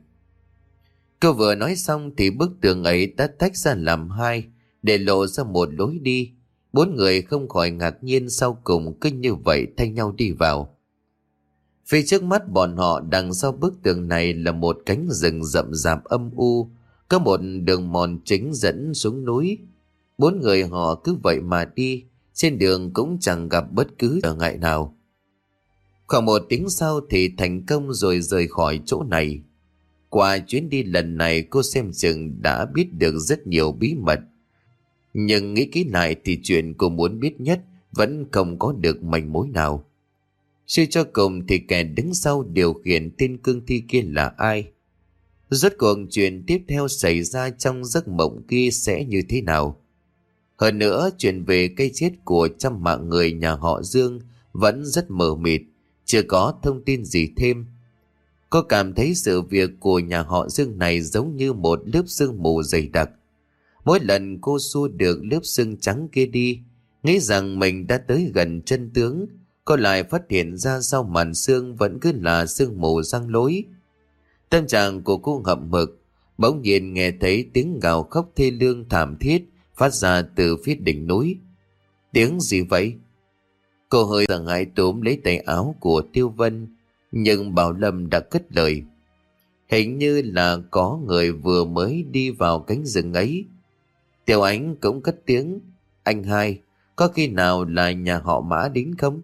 Cô vừa nói xong thì bức tường ấy đã tách ra làm hai, để lộ ra một lối đi. Bốn người không khỏi ngạc nhiên, sau cùng cứ như vậy thay nhau đi vào. Phía trước mắt bọn họ, đằng sau bức tường này là một cánh rừng rậm rạp âm u, có một đường mòn chính dẫn xuống núi. Bốn người họ cứ vậy mà đi, trên đường cũng chẳng gặp bất cứ trở ngại nào. Khoảng một tiếng sau thì thành công rồi rời khỏi chỗ này. Qua chuyến đi lần này, cô xem chừng đã biết được rất nhiều bí mật. Nhưng nghĩ kỹ lại thì chuyện cô muốn biết nhất vẫn không có được manh mối nào. Suy cho cùng thì kẻ đứng sau điều khiển tên cương thi kia là ai? Rốt cuộc chuyện tiếp theo xảy ra trong giấc mộng kia sẽ như thế nào? Hơn nữa, chuyện về cái chết của trăm mạng người nhà họ Dương vẫn rất mờ mịt, chưa có thông tin gì thêm. Cô cảm thấy sự việc của nhà họ Dương này giống như một lớp sương mù dày đặc. Mỗi lần cô xua được lớp sương trắng kia đi, nghĩ rằng mình đã tới gần chân tướng, cô lại phát hiện ra sau màn sương vẫn cứ là sương mù răng lối. Tâm trạng của cô hậm hực, bỗng nhiên nghe thấy tiếng gào khóc thê lương thảm thiết phát ra từ phía đỉnh núi. Tiếng gì vậy? Cô hơi sợ hãi túm lấy tay áo của Tiêu Vân, nhưng Bảo Lâm đã cất lời. Hình như là có người vừa mới đi vào cánh rừng ấy. Tiểu Ánh cũng cất tiếng. Anh hai, có khi nào là nhà họ Mã đến không?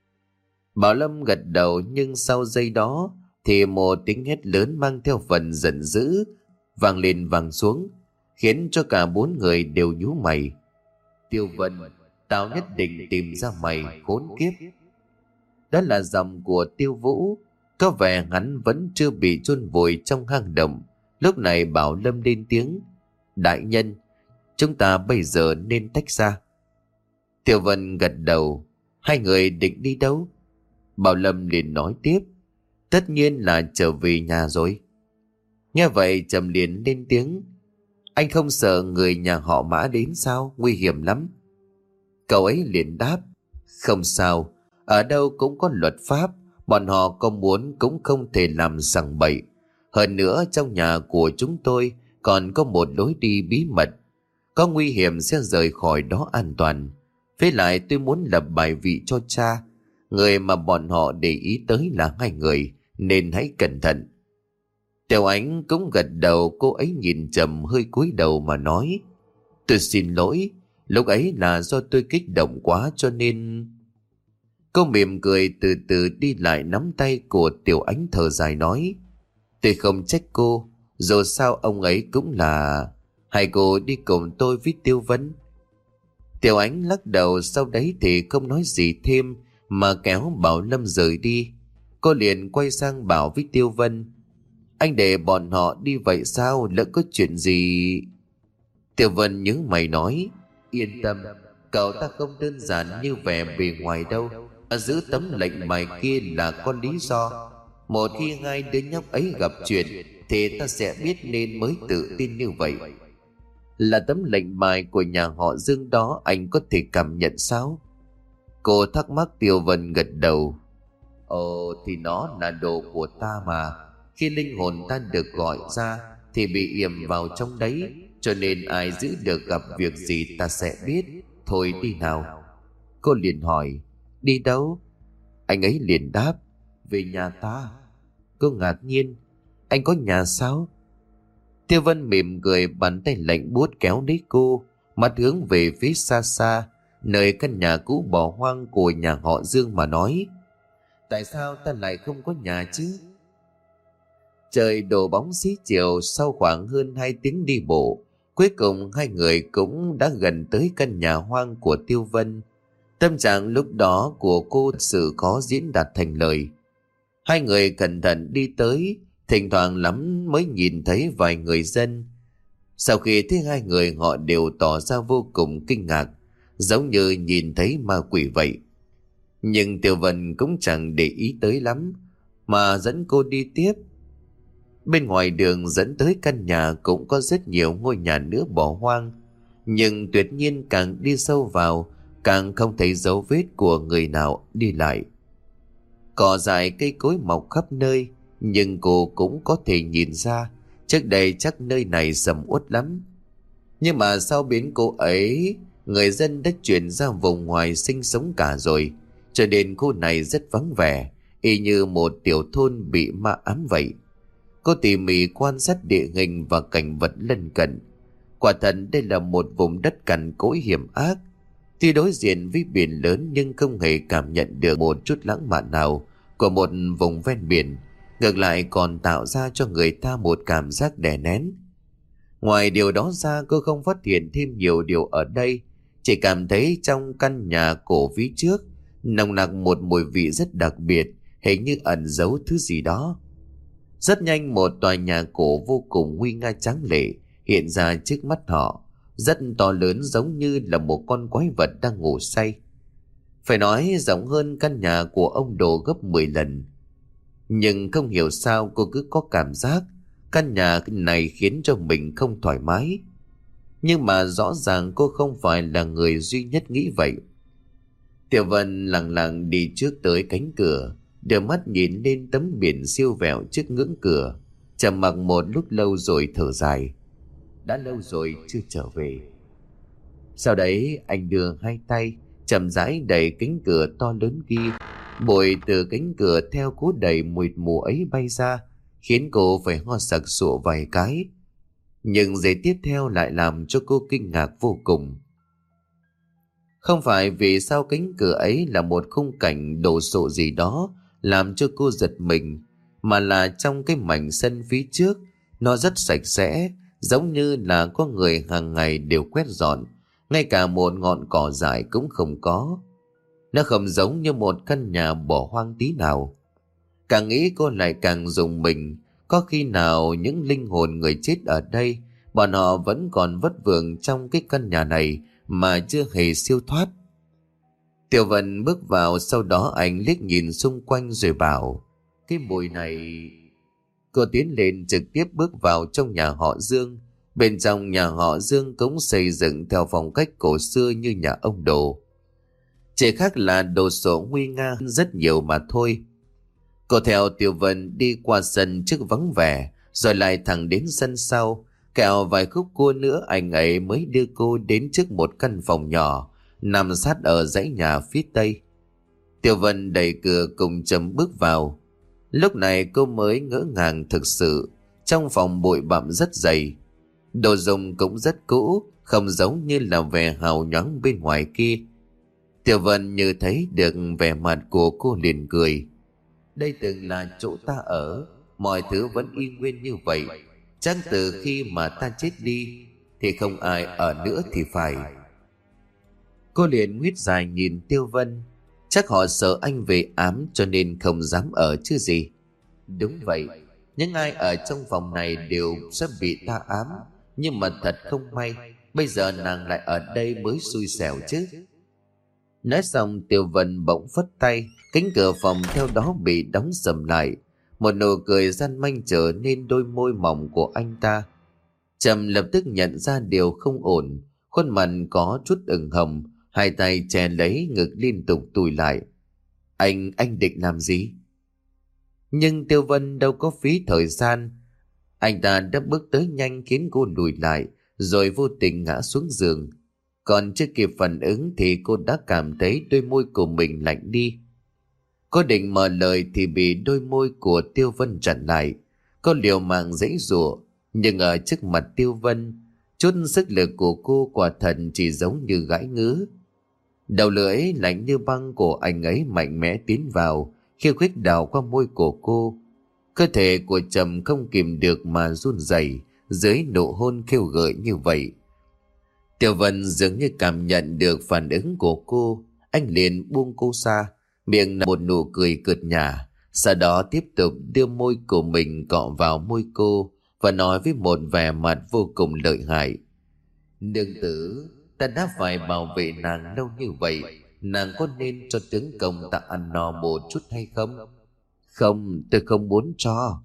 Bảo Lâm gật đầu, nhưng sau giây đó thì một tiếng hét lớn mang theo phần giận dữ vang lên vang xuống, khiến cho cả bốn người đều nhíu mày. Tiêu Vân, tao nhất định tìm ra mày, khốn kiếp. Đó là giọng của Tiêu Vũ. Có vẻ hắn vẫn chưa bị chôn vùi trong hang động. Lúc này Bảo Lâm lên tiếng. Đại nhân, chúng ta bây giờ nên tách ra. Tiêu Vân gật đầu. Hai người định đi đâu? Bảo Lâm liền nói tiếp. Tất nhiên là trở về nhà rồi. Nghe vậy Trầm liền lên tiếng. Anh không sợ người nhà họ Mã đến sao? Nguy hiểm lắm. Cậu ấy liền đáp. Không sao, ở đâu cũng có luật pháp, bọn họ có muốn cũng không thể làm sằng bậy. Hơn nữa trong nhà của chúng tôi còn có một lối đi bí mật, có nguy hiểm sẽ rời khỏi đó an toàn. Với lại tôi muốn lập bài vị cho cha. Người mà bọn họ để ý tới là hai người, nên hãy cẩn thận. Tiểu Ánh cũng gật đầu. Cô ấy nhìn Trầm hơi cúi đầu mà nói. Tôi xin lỗi, lúc ấy là do tôi kích động quá cho nên... Cô mỉm cười từ từ đi lại nắm tay của Tiểu Ánh, thở dài nói. Tôi không trách cô, dù sao ông ấy cũng là... Hai cô đi cùng tôi với Tiêu Vân. Tiểu Ánh lắc đầu, sau đấy thì không nói gì thêm mà kéo Bảo Lâm rời đi. Cô liền quay sang bảo với Tiêu Vân. Anh để bọn họ đi vậy sao, lỡ có chuyện gì... Tiêu Vân nhướng mày nói. Yên tâm, cậu ta không đơn giản như vẻ bề ngoài đâu. Giữ tấm lệnh bài kia là có lý do. Một khi hai đứa nhóc ấy gặp chuyện thì ta sẽ biết nên mới tự tin như vậy. Là tấm lệnh bài của nhà họ Dương đó, anh có thể cảm nhận sao? Cô thắc mắc. Tiêu Vân gật đầu. Ồ, thì nó là đồ của ta mà. Khi linh hồn ta được gọi ra thì bị yểm vào trong đấy, cho nên ai giữ được gặp việc gì ta sẽ biết. Thôi đi nào. Cô liền hỏi. Đi đâu? Anh ấy liền đáp. Về nhà ta. Cô ngạc nhiên. Anh có nhà sao? Tiêu Vân mỉm cười, bàn tay lạnh buốt kéo lấy cô, mắt hướng về phía xa xa, nơi căn nhà cũ bỏ hoang của nhà họ Dương mà nói. Tại sao ta lại không có nhà chứ? Trời đổ bóng xế chiều, sau khoảng hơn hai tiếng đi bộ Cuối cùng hai người cũng đã gần tới căn nhà hoang của Tiêu Vân. Tâm trạng lúc đó của cô thật sự khó diễn đạt thành lời. Hai người cẩn thận đi tới, thỉnh thoảng lắm mới nhìn thấy vài người dân. Sau khi thấy hai người, họ đều tỏ ra vô cùng kinh ngạc, giống như nhìn thấy ma quỷ vậy. Nhưng Tiêu Vân cũng chẳng để ý tới lắm, mà dẫn cô đi tiếp. Bên ngoài đường dẫn tới căn nhà cũng có rất nhiều ngôi nhà nữa bỏ hoang, nhưng tuyệt nhiên càng đi sâu vào càng không thấy dấu vết của người nào đi lại. Cỏ dại cây cối mọc khắp nơi, nhưng cô cũng có thể nhìn ra trước đây chắc nơi này sầm uất lắm. Nhưng mà sau biến cô ấy, người dân đã chuyển ra vùng ngoài sinh sống cả rồi, cho nên khu này rất vắng vẻ, y như một tiểu thôn bị ma ám vậy. Cô tỉ mỉ quan sát địa hình và cảnh vật lân cận. Quả thật đây là một vùng đất cằn cỗi hiểm ác. Tuy đối diện với biển lớn nhưng không hề cảm nhận được một chút lãng mạn nào của một vùng ven biển, ngược lại còn tạo ra cho người ta một cảm giác đè nén. Ngoài điều đó ra, cô không phát hiện thêm nhiều điều ở đây, chỉ cảm thấy trong căn nhà cổ phía trước nồng nặc một mùi vị rất đặc biệt, hình như ẩn giấu thứ gì đó. Rất nhanh một tòa nhà cổ vô cùng nguy nga tráng lệ hiện ra trước mắt họ, rất to lớn, giống như là một con quái vật đang ngủ say. Phải nói rộng hơn căn nhà của ông Đồ gấp mười lần. Nhưng không hiểu sao cô cứ có cảm giác căn nhà này khiến cho mình không thoải mái. Nhưng mà rõ ràng cô không phải là người duy nhất nghĩ vậy. Tiểu Vân lặng lặng đi trước tới cánh cửa, đưa mắt nhìn lên tấm biển siêu vẹo trước ngưỡng cửa, trầm mặc một lúc lâu rồi thở dài. Đã lâu rồi chưa trở về. Sau đấy anh đưa hai tay chậm rãi đẩy cánh cửa to lớn kia. Bụi từ cánh cửa theo cú đẩy mùi mù ấy bay ra, khiến cô phải ho sặc sụa vài cái. Nhưng giây tiếp theo lại làm cho cô kinh ngạc vô cùng. Không phải vì sao cánh cửa ấy là một khung cảnh đồ sộ gì đó làm cho cô giật mình, mà là trong cái mảnh sân phía trước, nó rất sạch sẽ, giống như là có người hàng ngày đều quét dọn, ngay cả một ngọn cỏ dại cũng không có. Nó không giống như một căn nhà bỏ hoang tí nào. Càng nghĩ cô lại càng rùng mình. Có khi nào những linh hồn người chết ở đây, bọn họ vẫn còn vất vưởng trong cái căn nhà này mà chưa hề siêu thoát? Tiểu Vân bước vào, sau đó anh liếc nhìn xung quanh rồi bảo: cái mùi này... Cô tiến lên trực tiếp bước vào trong nhà họ Dương. Bên trong nhà họ Dương cũng xây dựng theo phong cách cổ xưa như nhà ông Đồ, chỉ khác là đồ sộ nguy nga rất nhiều mà thôi. Cô theo Tiểu Vân đi qua sân trước vắng vẻ, rồi lại thẳng đến sân sau. Kẹo vài khúc cua nữa anh ấy mới đưa cô đến trước một căn phòng nhỏ nằm sát ở dãy nhà phía tây. Tiểu Vân đẩy cửa cùng chấm bước vào. Lúc này cô mới ngỡ ngàng thực sự. Trong phòng bụi bặm rất dày, đồ dùng cũng rất cũ, không giống như là vẻ hào nhoáng bên ngoài kia. Tiểu Vân như thấy được vẻ mặt của cô liền cười. Đây từng là chỗ ta ở, mọi thứ vẫn y nguyên như vậy. Chắc từ khi mà ta chết đi thì không ai ở nữa thì phải. Cô liền nguyết dài nhìn Tiêu Vân. Chắc họ sợ anh về ám cho nên không dám ở chứ gì. Đúng vậy, những ai ở trong phòng này đều sắp bị ta ám. Nhưng mà thật không may, bây giờ nàng lại ở đây mới xui xẻo chứ. Nói xong Tiêu Vân bỗng phất tay, cánh cửa phòng theo đó bị đóng sầm lại. Một nụ cười gian manh trở nên đôi môi mỏng của anh ta. Trầm lập tức nhận ra điều không ổn, khuôn mặt có chút ửng hồng, hai tay che lấy ngực liên tục tụi lại. Anh, anh định làm gì? Nhưng Tiêu Vân đâu có phí thời gian. Anh ta đã bước tới nhanh khiến cô lùi lại, rồi vô tình ngã xuống giường. Còn chưa kịp phản ứng thì cô đã cảm thấy đôi môi của mình lạnh đi. Cô định mở lời thì bị đôi môi của Tiêu Vân chặn lại. Cô liều mạng giãy giụa, nhưng ở trước mặt Tiêu Vân, chút sức lực của cô quả thật chỉ giống như gãi ngứa. Đầu lưỡi lạnh như băng của anh ấy mạnh mẽ tiến vào, khiêu khích đào qua môi của cô. Cơ thể của Trầm không kìm được mà run rẩy, dưới nụ hôn khiêu gợi như vậy. Tiểu Vân dường như cảm nhận được phản ứng của cô, anh liền buông cô ra, miệng nở một nụ cười cợt nhả, sau đó tiếp tục đưa môi của mình cọ vào môi cô và nói với một vẻ mặt vô cùng lợi hại: "Nương tử, ta đã phải bảo vệ nàng lâu như vậy, nàng có nên cho tướng công ta ăn no một chút hay không?" "Không, tôi không muốn cho."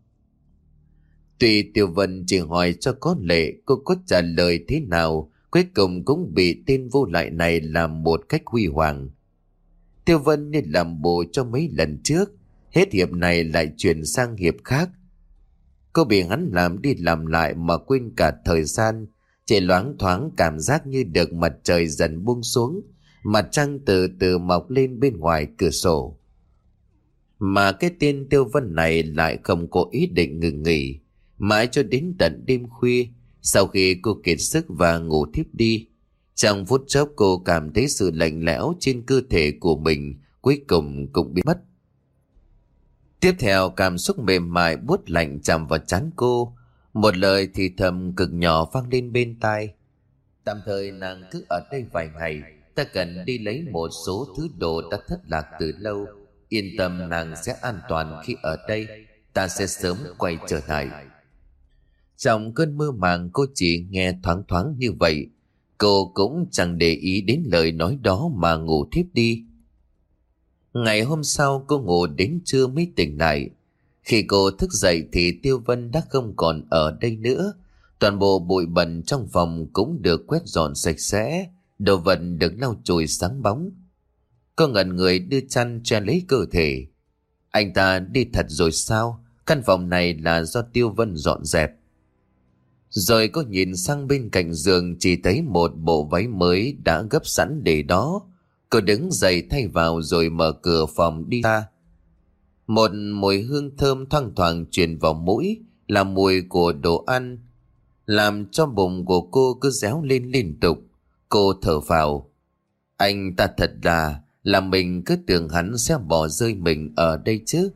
Tuy Tiểu Vân chỉ hỏi cho có lệ, cô có trả lời thế nào cuối cùng cũng bị tên vô lại này làm một cách huy hoàng. Tiêu Vân nên làm bộ cho mấy lần trước, hết hiệp này lại chuyển sang hiệp khác. Cô bị hắn làm đi làm lại mà quên cả thời gian, chỉ loáng thoáng cảm giác như được mặt trời dần buông xuống, mặt trăng từ từ mọc lên bên ngoài cửa sổ. Mà cái tên Tiêu Vân này lại không có ý định ngừng nghỉ, mãi cho đến tận đêm khuya. Sau khi cô kiệt sức và ngủ thiếp đi, trong phút chốc cô cảm thấy sự lạnh lẽo trên cơ thể của mình cuối cùng cũng biến mất. Tiếp theo, cảm xúc mềm mại buốt lạnh chạm vào trán cô. Một lời thì thầm cực nhỏ vang lên bên tai: "Tạm thời nàng cứ ở đây vài ngày, ta cần đi lấy một số thứ đồ đã thất lạc từ lâu. Yên tâm, nàng sẽ an toàn khi ở đây, ta sẽ sớm quay trở lại." Trong cơn mơ màng cô chỉ nghe thoáng thoáng như vậy, cô cũng chẳng để ý đến lời nói đó mà ngủ thiếp đi. Ngày hôm sau cô ngủ đến trưa mới tỉnh lại. Khi cô thức dậy thì Tiêu Vân đã không còn ở đây nữa. Toàn bộ bụi bẩn trong phòng cũng được quét dọn sạch sẽ, đồ vật được lau chùi sáng bóng. Cô ngẩn người đưa chăn che lấy cơ thể. Anh ta đi thật rồi sao? Căn phòng này là do Tiêu Vân dọn dẹp. Rồi cô nhìn sang bên cạnh giường, chỉ thấy một bộ váy mới đã gấp sẵn để đó. Cô đứng dậy thay vào rồi mở cửa phòng đi ra. Một mùi hương thơm thoang thoảng truyền vào mũi, là mùi của đồ ăn, làm cho bụng của cô cứ réo lên liên tục. Cô thở phào: anh ta thật là là mình cứ tưởng hắn sẽ bỏ rơi mình ở đây chứ.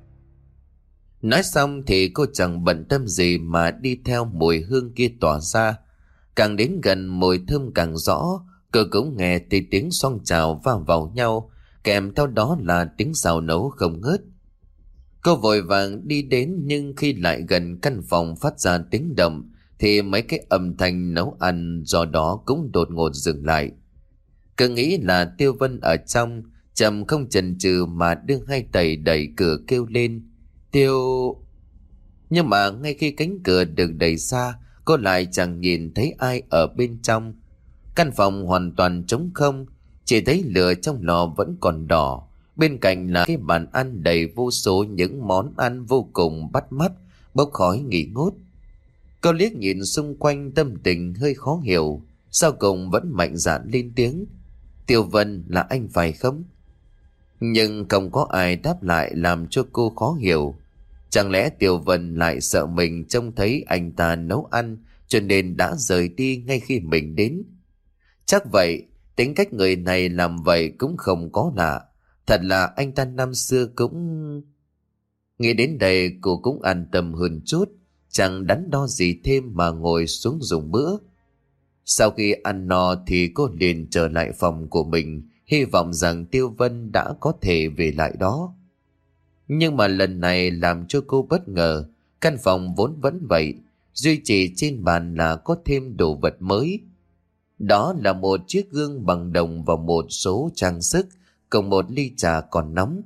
Nói xong thì cô chẳng bận tâm gì mà đi theo mùi hương kia tỏa ra. Càng đến gần mùi thơm càng rõ. Cô cũng nghe thấy tiếng xoong trào va vào nhau, kèm theo đó là tiếng xào nấu không ngớt. Cô vội vàng đi đến, nhưng khi lại gần căn phòng phát ra tiếng động thì mấy cái âm thanh nấu ăn do đó cũng đột ngột dừng lại. Cứ nghĩ là Tiêu Vân ở trong, Trầm không chần chừ mà đưa hai tay đẩy cửa kêu lên: Tiêu... Nhưng mà ngay khi cánh cửa được đẩy ra, cô lại chẳng nhìn thấy ai ở bên trong. Căn phòng hoàn toàn trống không, chỉ thấy lửa trong lò vẫn còn đỏ. Bên cạnh là cái bàn ăn đầy vô số những món ăn vô cùng bắt mắt, bốc khói nghi ngút. Cô liếc nhìn xung quanh, tâm tình hơi khó hiểu, sau cùng vẫn mạnh dạn lên tiếng: Tiêu Vân, là anh phải không? Nhưng không có ai đáp lại, làm cho cô khó hiểu. Chẳng lẽ Tiêu Vân lại sợ mình trông thấy anh ta nấu ăn, cho nên đã rời đi ngay khi mình đến? Chắc vậy, tính cách người này làm vậy cũng không có lạ. Thật là anh ta năm xưa cũng... Nghĩ đến đây cô cũng an tâm hơn chút, chẳng đắn đo gì thêm mà ngồi xuống dùng bữa. Sau khi ăn no thì cô liền trở lại phòng của mình, hy vọng rằng Tiêu Vân đã có thể về lại đó. Nhưng mà lần này làm cho cô bất ngờ. Căn phòng vốn vẫn vậy, duy chỉ trên bàn là có thêm đồ vật mới. Đó là một chiếc gương bằng đồng và một số trang sức, cùng một ly trà còn nóng.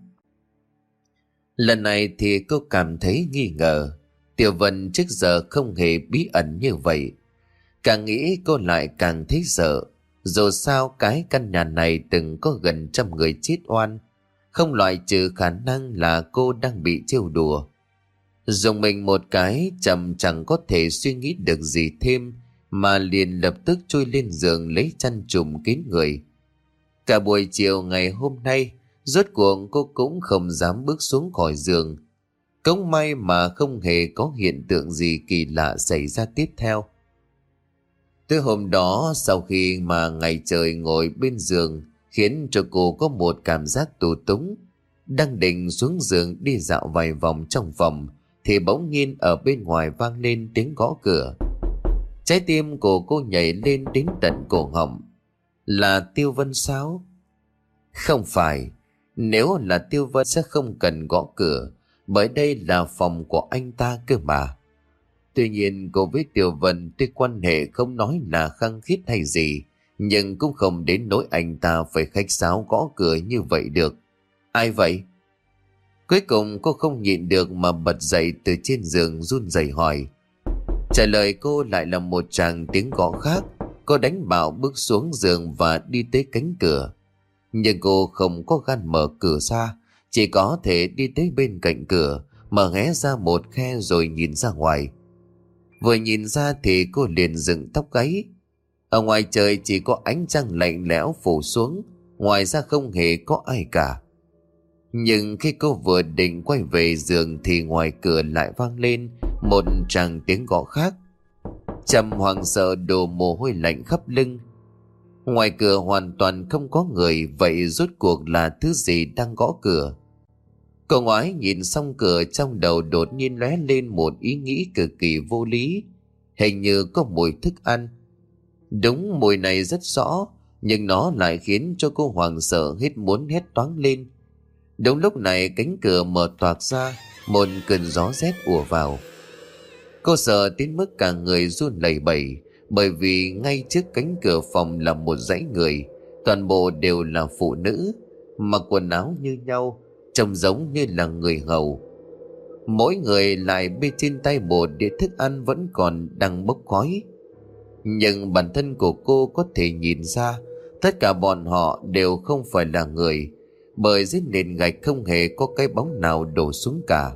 Lần này thì cô cảm thấy nghi ngờ. Tiểu Vân trước giờ không hề bí ẩn như vậy. Càng nghĩ cô lại càng thấy sợ. Dù sao cái căn nhà này từng có gần trăm người chết oan, không loại trừ khả năng là cô đang bị trêu đùa. Dùng mình một cái, Trầm chẳng có thể suy nghĩ được gì thêm, mà liền lập tức chui lên giường lấy chăn trùm kín người. Cả buổi chiều ngày hôm nay, rốt cuộc cô cũng không dám bước xuống khỏi giường. Cũng may mà không hề có hiện tượng gì kỳ lạ xảy ra tiếp theo. Tới hôm đó, sau khi mà ngày trời ngồi bên giường, khiến cho cô có một cảm giác tù túng. Đang định xuống giường đi dạo vài vòng trong phòng, thì bỗng nhiên ở bên ngoài vang lên tiếng gõ cửa. Trái tim của cô nhảy lên đến tận cổ họng. Là Tiêu Vân sao? Không phải. Nếu là Tiêu Vân sẽ không cần gõ cửa, bởi đây là phòng của anh ta cơ mà. Tuy nhiên cô với Tiêu Vân tuy quan hệ không nói là khăng khít hay gì, nhưng cũng không đến nỗi anh ta phải khách sáo gõ cửa như vậy được. Ai vậy? Cuối cùng cô không nhịn được mà bật dậy từ trên giường run rẩy hỏi. Trả lời cô lại là một tràng tiếng gõ khác. Cô đánh bạo bước xuống giường và đi tới cánh cửa. Nhưng cô không có gan mở cửa ra, chỉ có thể đi tới bên cạnh cửa, mở hé ra một khe rồi nhìn ra ngoài. Vừa nhìn ra thì cô liền dựng tóc gáy. Ở ngoài trời chỉ có ánh trăng lạnh lẽo phủ xuống, ngoài ra không hề có ai cả. Nhưng khi cô vừa định quay về giường thì ngoài cửa lại vang lên một tràng tiếng gõ khác. Trầm hoảng sợ đổ mồ hôi lạnh khắp lưng. Ngoài cửa hoàn toàn không có người, vậy rốt cuộc là thứ gì đang gõ cửa? Cô ngoái nhìn xong cửa, trong đầu đột nhiên lóe lên một ý nghĩ cực kỳ vô lý. Hình như có mùi thức ăn. Đúng, mùi này rất rõ, nhưng nó lại khiến cho cô hoảng sợ hết muốn hét toáng lên. Đúng lúc này cánh cửa mở toạc ra, một cơn gió rét ùa vào. Cô sợ đến mức cả người run lẩy bẩy, bởi vì ngay trước cánh cửa phòng là một dãy người, toàn bộ đều là phụ nữ, mặc quần áo như nhau, trông giống như là người hầu. Mỗi người lại bê trên tay một đĩa thức ăn vẫn còn đang bốc khói. Nhưng bản thân của cô có thể nhìn ra tất cả bọn họ đều không phải là người, bởi dưới nền gạch không hề có cái bóng nào đổ xuống cả.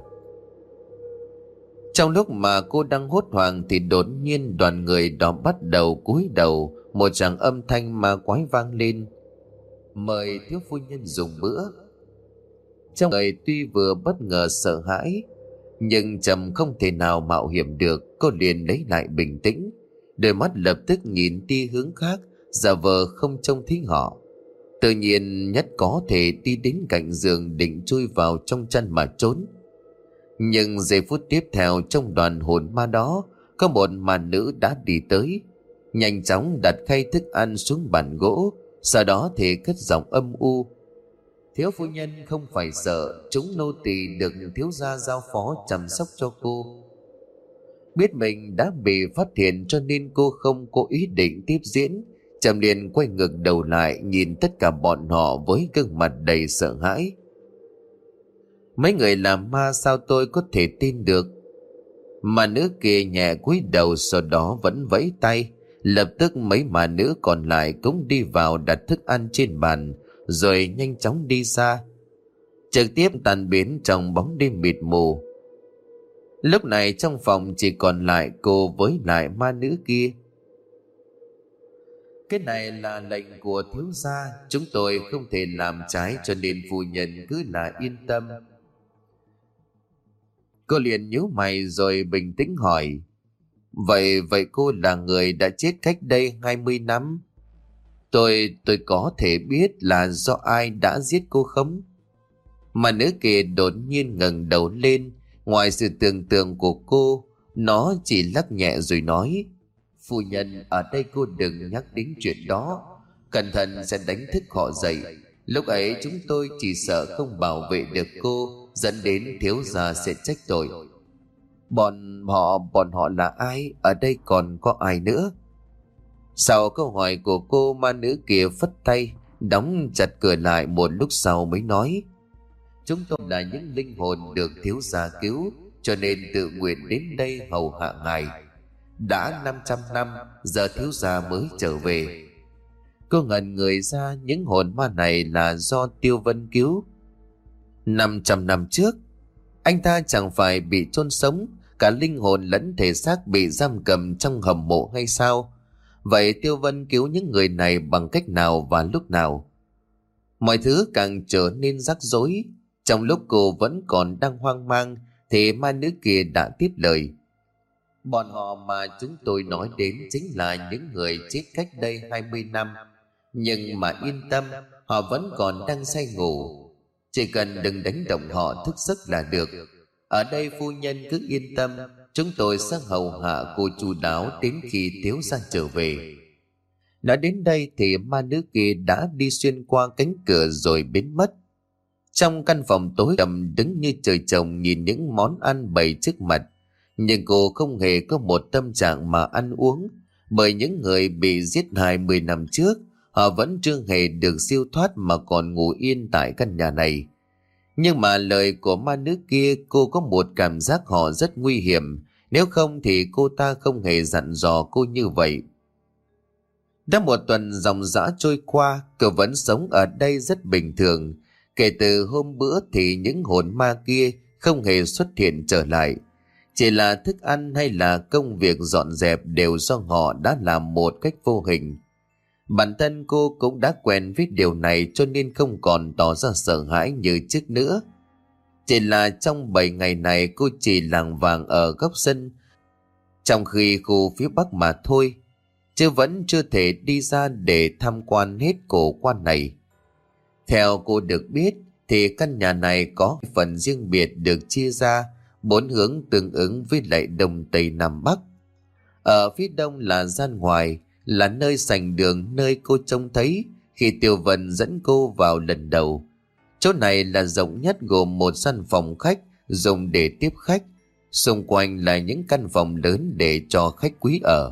Trong lúc mà cô đang hốt hoảng thì đột nhiên đoàn người đó bắt đầu cúi đầu, một tràng âm thanh ma quái vang lên. Mời thiếu phu nhân dùng bữa. Trong người tuy vừa bất ngờ sợ hãi, nhưng Trầm không thể nào mạo hiểm được. Cô liền lấy lại bình tĩnh, đôi mắt lập tức nhìn đi hướng khác, giả vờ không trông thấy họ. Tự nhiên nhất có thể đi đến cạnh giường định chui vào trong chăn mà trốn. Nhưng giây phút tiếp theo, trong đoàn hồn ma đó có một mà nữ đã đi tới, nhanh chóng đặt khay thức ăn xuống bàn gỗ, sau đó thì cất giọng âm u. Thiếu phu nhân không phải sợ, chúng nô tỳ được thiếu gia giao phó chăm sóc cho cô. Biết mình đã bị phát hiện cho nên cô không có ý định tiếp diễn. Trầm liền quay ngược đầu lại nhìn tất cả bọn họ với gương mặt đầy sợ hãi. Mấy người làm ma sao tôi có thể tin được? Mà nữ kia nhẹ cúi đầu, sau đó vẫn vẫy tay. Lập tức mấy mà nữ còn lại cũng đi vào đặt thức ăn trên bàn, rồi nhanh chóng đi xa, trực tiếp tan biến trong bóng đêm mịt mù. Lúc này trong phòng chỉ còn lại cô với lại ma nữ kia. Cái này là lệnh của thiếu gia, chúng tôi không thể làm trái, cho nên phu nhân cứ là yên tâm. Cô liền nhíu mày rồi bình tĩnh hỏi. Vậy vậy cô là người đã chết cách đây hai mươi năm? Tôi tôi có thể biết là do ai đã giết cô không? Mà nữ kia đột nhiên ngẩng đầu lên. Ngoài sự tưởng tượng của cô, nó chỉ lắc nhẹ rồi nói. Phu nhân, ở đây cô đừng nhắc đến chuyện đó, cẩn thận sẽ đánh thức họ dậy. Lúc ấy chúng tôi chỉ sợ không bảo vệ được cô, dẫn đến thiếu gia sẽ trách tội. Bọn họ, bọn họ là ai? Ở đây còn có ai nữa? Sau câu hỏi của cô, ma nữ kia phất tay, đóng chặt cửa lại, một lúc sau mới nói. Chúng tôi là những linh hồn được thiếu gia cứu, cho nên tự nguyện đến đây hầu hạ ngài. Đã năm trăm năm, giờ thiếu gia mới trở về. Cô ngẩn người ra, những hồn ma này là do Tiêu Vân cứu. Năm trăm năm trước, anh ta chẳng phải bị chôn sống, cả linh hồn lẫn thể xác bị giam cầm trong hầm mộ hay sao? Vậy Tiêu Vân cứu những người này bằng cách nào và lúc nào? Mọi thứ càng trở nên rắc rối. Trong lúc cô vẫn còn đang hoang mang thì ma nữ kia đã tiếp lời. Bọn họ mà chúng tôi nói đến chính là những người chết cách đây hai mươi năm. Nhưng mà yên tâm, họ vẫn còn đang say ngủ. Chỉ cần đừng đánh động họ thức giấc là được. Ở đây phu nhân cứ yên tâm, Chúng tôi sẽ hầu hạ cô chu đáo đến khi Tiếu gia trở về. Nói đến đây thì ma nữ kia đã đi xuyên qua cánh cửa rồi biến mất. Trong căn phòng tối đậm đứng như trời trồng nhìn những món ăn bày trước mặt, nhưng cô không hề có một tâm trạng mà ăn uống, bởi những người bị giết hại mười năm trước, họ vẫn chưa hề được siêu thoát mà còn ngủ yên tại căn nhà này. Nhưng mà lời của ma nữ kia, cô có một cảm giác họ rất nguy hiểm, nếu không thì cô ta không hề dặn dò cô như vậy. Đã một tuần dòng dã trôi qua, cô vẫn sống ở đây rất bình thường. Kể từ hôm bữa thì những hồn ma kia không hề xuất hiện trở lại. Chỉ là thức ăn hay là công việc dọn dẹp đều do họ đã làm một cách vô hình. Bản thân cô cũng đã quen với điều này cho nên không còn tỏ ra sợ hãi như trước nữa. Chỉ là trong bảy ngày này cô chỉ lảng vàng ở góc sân, trong khi khu phía bắc mà thôi, chứ vẫn chưa thể đi ra để tham quan hết cổ quan này. Theo cô được biết thì căn nhà này có phần riêng biệt được chia ra bốn hướng tương ứng với lại đông tây nam bắc. Ở phía đông là gian ngoài, là nơi sảnh đường nơi cô trông thấy khi Tiểu Vân dẫn cô vào lần đầu. Chỗ này là rộng nhất, gồm một gian phòng khách dùng để tiếp khách, xung quanh là những căn phòng lớn để cho khách quý ở.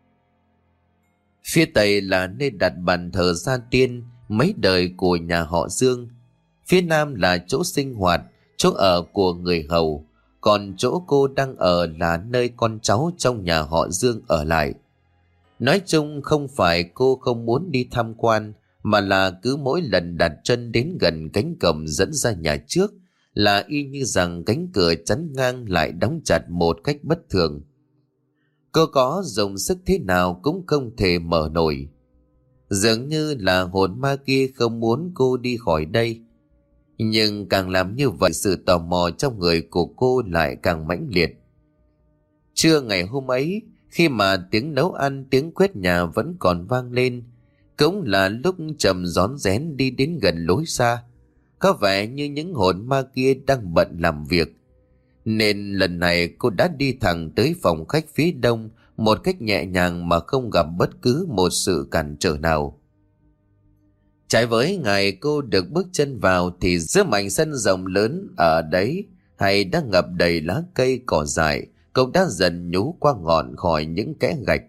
Phía tây là nơi đặt bàn thờ gia tiên mấy đời của nhà họ Dương. Phía nam là chỗ sinh hoạt, chỗ ở của người hầu, còn chỗ cô đang ở là nơi con cháu trong nhà họ Dương ở lại. Nói chung không phải cô không muốn đi tham quan, mà là cứ mỗi lần đặt chân đến gần cánh cổng dẫn ra nhà trước là y như rằng cánh cửa chắn ngang lại đóng chặt một cách bất thường. Cô có dùng sức thế nào cũng không thể mở nổi. Dường như là hồn ma kia không muốn cô đi khỏi đây. Nhưng càng làm như vậy, sự tò mò trong người của cô lại càng mãnh liệt. Trưa ngày hôm ấy, khi mà tiếng nấu ăn, tiếng quét nhà vẫn còn vang lên, cũng là lúc Trầm rón rén đi đến gần lối xa. Có vẻ như những hồn ma kia đang bận làm việc, nên lần này cô đã đi thẳng tới phòng khách phía đông một cách nhẹ nhàng mà không gặp bất cứ một sự cản trở nào. Trái với ngày cô được bước chân vào thì giữa mảnh sân rộng lớn ở đấy hay đã ngập đầy lá cây cỏ dại, cũng đã dần nhú qua ngọn khỏi những kẽ gạch.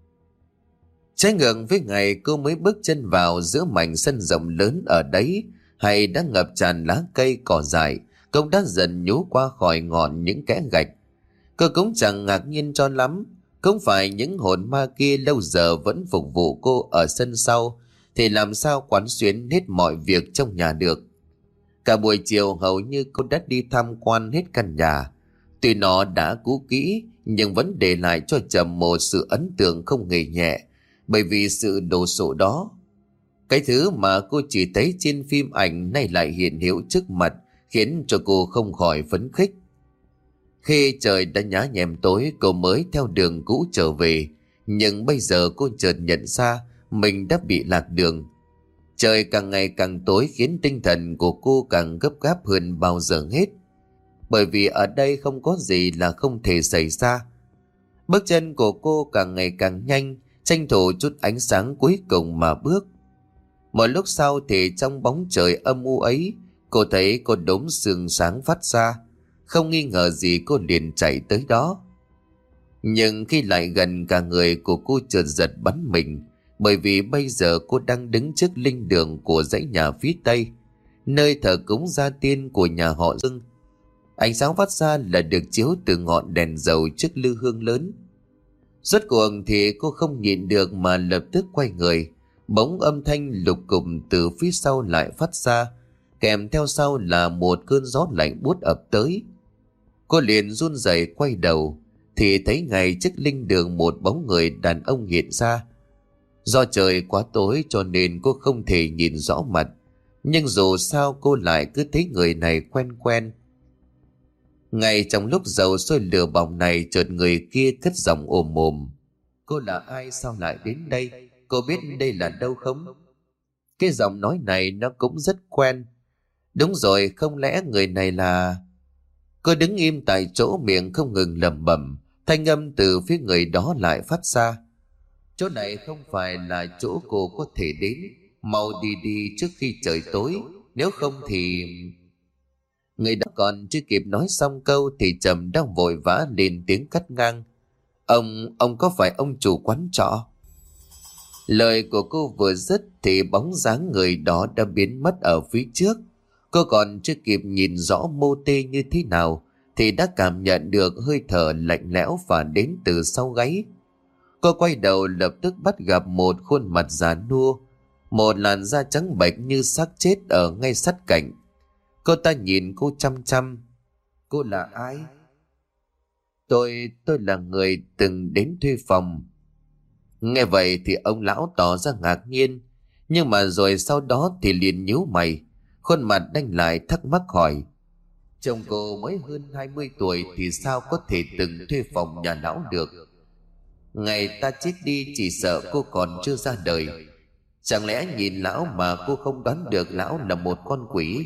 Trái ngược với ngày cô mới bước chân vào, giữa mảnh sân rộng lớn ở đấy hay đã ngập tràn lá cây cỏ dại, cũng đã dần nhú qua khỏi ngọn những kẽ gạch. Cô cũng chẳng ngạc nhiên cho lắm, không phải những hồn ma kia lâu giờ vẫn phục vụ cô ở sân sau thì làm sao quán xuyến hết mọi việc trong nhà được. Cả buổi chiều hầu như cô đã đi tham quan hết căn nhà. Tuy nó đã cũ kỹ nhưng vẫn để lại cho Trầm một sự ấn tượng không hề nhẹ, bởi vì sự đồ sộ đó. Cái thứ mà cô chỉ thấy trên phim ảnh nay lại hiện hữu trước mặt, khiến cho cô không khỏi phấn khích. Khi trời đã nhá nhem tối, cô mới theo đường cũ trở về, nhưng bây giờ cô chợt nhận ra mình đã bị lạc đường. Trời càng ngày càng tối khiến tinh thần của cô càng gấp gáp hơn bao giờ hết, bởi vì ở đây không có gì là không thể xảy ra. Bước chân của cô càng ngày càng nhanh, tranh thủ chút ánh sáng cuối cùng mà bước. Một lúc sau thì trong bóng trời âm u ấy, cô thấy có đốm sương sáng phát ra. Không nghi ngờ gì cô liền chạy tới đó. Nhưng khi lại gần, cả người của cô chợt giật bắn mình, bởi vì bây giờ cô đang đứng trước linh đường của dãy nhà phía tây, nơi thờ cúng gia tiên của nhà họ Dương. Ánh sáng phát ra là được chiếu từ ngọn đèn dầu trước lư hương lớn. Rốt cuộc thì cô không nhịn được mà lập tức quay người. Bỗng âm thanh lục cục từ phía sau lại phát ra, kèm theo sau là một cơn gió lạnh buốt ập tới. Cô liền run rẩy quay đầu thì thấy ngay trước linh đường một bóng người đàn ông hiện ra. Do trời quá tối cho nên cô không thể nhìn rõ mặt, nhưng dù sao cô lại cứ thấy người này quen quen. Ngay trong lúc dầu sôi lửa bỏng này, chợt người kia cất giọng ồm ồm: "Cô là ai, sao lại đến đây? Cô biết đây là đâu không?" Cái giọng nói này nó cũng rất quen. Đúng rồi, không lẽ người này là... Cô đứng im tại chỗ, miệng không ngừng lẩm bẩm. Thanh âm từ phía người đó lại phát ra: chỗ này không phải là chỗ cô có thể đến. Mau đi đi trước khi trời tối, nếu không thì... Người đó còn chưa kịp nói xong câu thì Trầm đang vội vã lên tiếng cắt ngang: Ông, ông có phải ông chủ quán trọ? Lời của cô vừa dứt thì bóng dáng người đó đã biến mất ở phía trước. Cô còn chưa kịp nhìn rõ mô tê như thế nào thì đã cảm nhận được hơi thở lạnh lẽo và đến từ sau gáy. Cô quay đầu lập tức bắt gặp một khuôn mặt già nua, một làn da trắng bệch như xác chết ở ngay sát cạnh. Cô ta nhìn cô chăm chăm. Cô là ai? Tôi, tôi là người từng đến thuê phòng. Nghe vậy thì ông lão tỏ ra ngạc nhiên, nhưng mà rồi sau đó thì liền nhíu mày, khuôn mặt đanh lại thắc mắc hỏi: chồng cô mới hơn hai mươi tuổi thì sao có thể từng thuê phòng nhà lão được? Ngày ta chết đi chỉ sợ cô còn chưa ra đời. Chẳng lẽ nhìn lão mà cô không đoán được lão là một con quỷ?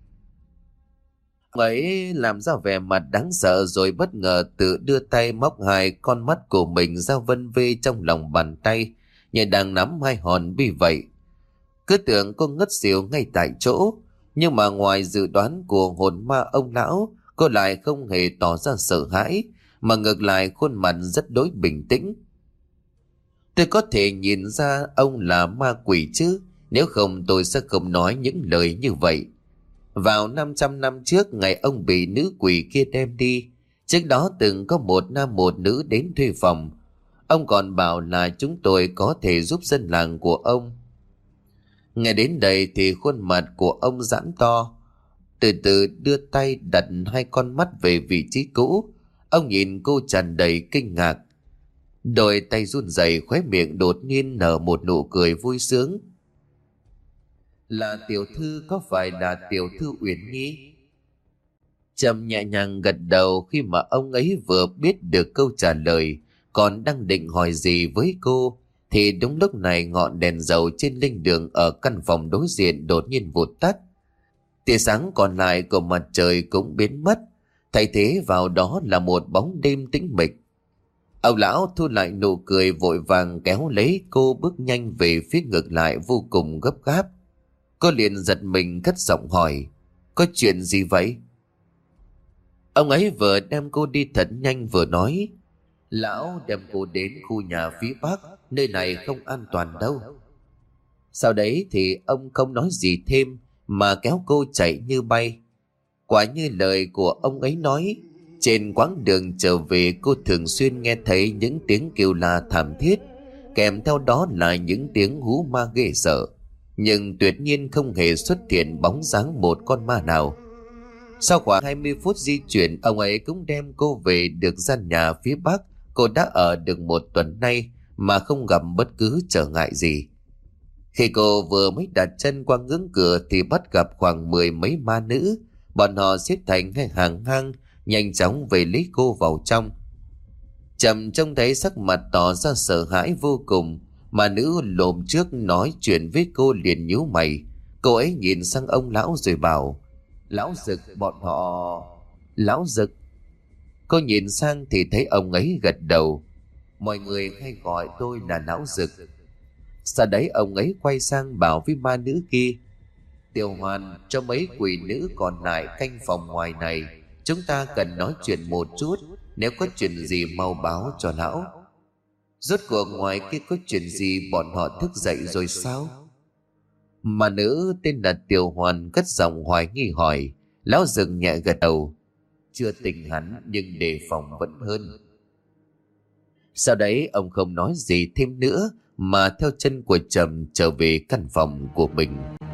Ông ấy làm ra vẻ mặt đáng sợ rồi bất ngờ tự đưa tay móc hai con mắt của mình ra vân vê trong lòng bàn tay, như đang nắm hai hòn bi vậy. Cứ tưởng cô ngất xỉu ngay tại chỗ, nhưng mà ngoài dự đoán của hồn ma ông lão, cô lại không hề tỏ ra sợ hãi, mà ngược lại khuôn mặt rất đối bình tĩnh. Tôi có thể nhìn ra ông là ma quỷ chứ, nếu không tôi sẽ không nói những lời như vậy. Vào năm trăm năm trước, ngày ông bị nữ quỷ kia đem đi, trước đó từng có một nam một nữ đến thuê phòng. Ông còn bảo là chúng tôi có thể giúp dân làng của ông. Nghe đến đây thì khuôn mặt của ông giãn to, từ từ đưa tay đặt hai con mắt về vị trí cũ. Ông nhìn cô tràn đầy kinh ngạc, đôi tay run rẩy, khóe miệng đột nhiên nở một nụ cười vui sướng. Là tiểu thư, có phải là tiểu thư Uyển Nhi? Trầm nhẹ nhàng gật đầu khi mà ông ấy vừa biết được câu trả lời, còn đang định hỏi gì với cô thì đúng lúc này ngọn đèn dầu trên linh đường ở căn phòng đối diện đột nhiên vụt tắt. Tia sáng còn lại của mặt trời cũng biến mất, thay thế vào đó là một bóng đêm tĩnh mịch. Ông lão thu lại nụ cười, vội vàng kéo lấy cô bước nhanh về phía ngược lại vô cùng gấp gáp. Cô liền giật mình cất giọng hỏi: có chuyện gì vậy? Ông ấy vừa đem cô đi thật nhanh vừa nói: lão đem cô đến khu nhà phía bắc, nơi này không an toàn đâu. Sau đấy thì ông không nói gì thêm mà kéo cô chạy như bay. Quả như lời của ông ấy nói, trên quãng đường trở về cô thường xuyên nghe thấy những tiếng kêu la thảm thiết, kèm theo đó là những tiếng hú ma ghê sợ, nhưng tuyệt nhiên không hề xuất hiện bóng dáng một con ma nào. Sau khoảng hai mươi phút di chuyển, ông ấy cũng đem cô về được gian nhà phía bắc cô đã ở được một tuần nay mà không gặp bất cứ trở ngại gì. Khi cô vừa mới đặt chân qua ngưỡng cửa thì bắt gặp khoảng mười mấy ma nữ. Bọn họ xếp thành hai hàng ngang, nhanh chóng về lấy cô vào trong. Trầm trông thấy sắc mặt tỏ ra sợ hãi vô cùng, mà nữ lồm trước nói chuyện với cô liền nhíu mày. Cô ấy nhìn sang ông lão rồi bảo: lão Dực, bọn họ... Lão Dực? Cô nhìn sang thì thấy ông ấy gật đầu: mọi người hay gọi tôi là lão Dực. Sau đấy ông ấy quay sang bảo với ma nữ kia: Tiểu Hoàn, cho mấy quỷ nữ còn lại canh phòng ngoài này, chúng ta cần nói chuyện một chút, nếu có chuyện gì mau báo cho lão. Rốt cuộc ngoài kia có chuyện gì, bọn họ thức dậy rồi sao? Mà nữ tên là Tiểu Hoàn cất giọng hoài nghi hỏi. Lão Dực nhẹ gật đầu: chưa tỉnh hẳn, nhưng đề phòng vẫn hơn. Sau đấy ông không nói gì thêm nữa mà theo chân của Trầm trở về căn phòng của mình.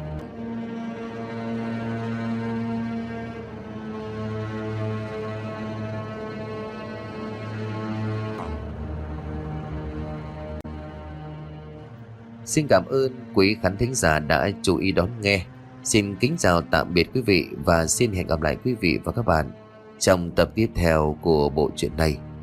Xin cảm ơn quý khán thính giả đã chú ý đón nghe. Xin kính chào tạm biệt quý vị và xin hẹn gặp lại quý vị và các bạn trong tập tiếp theo của bộ truyện này.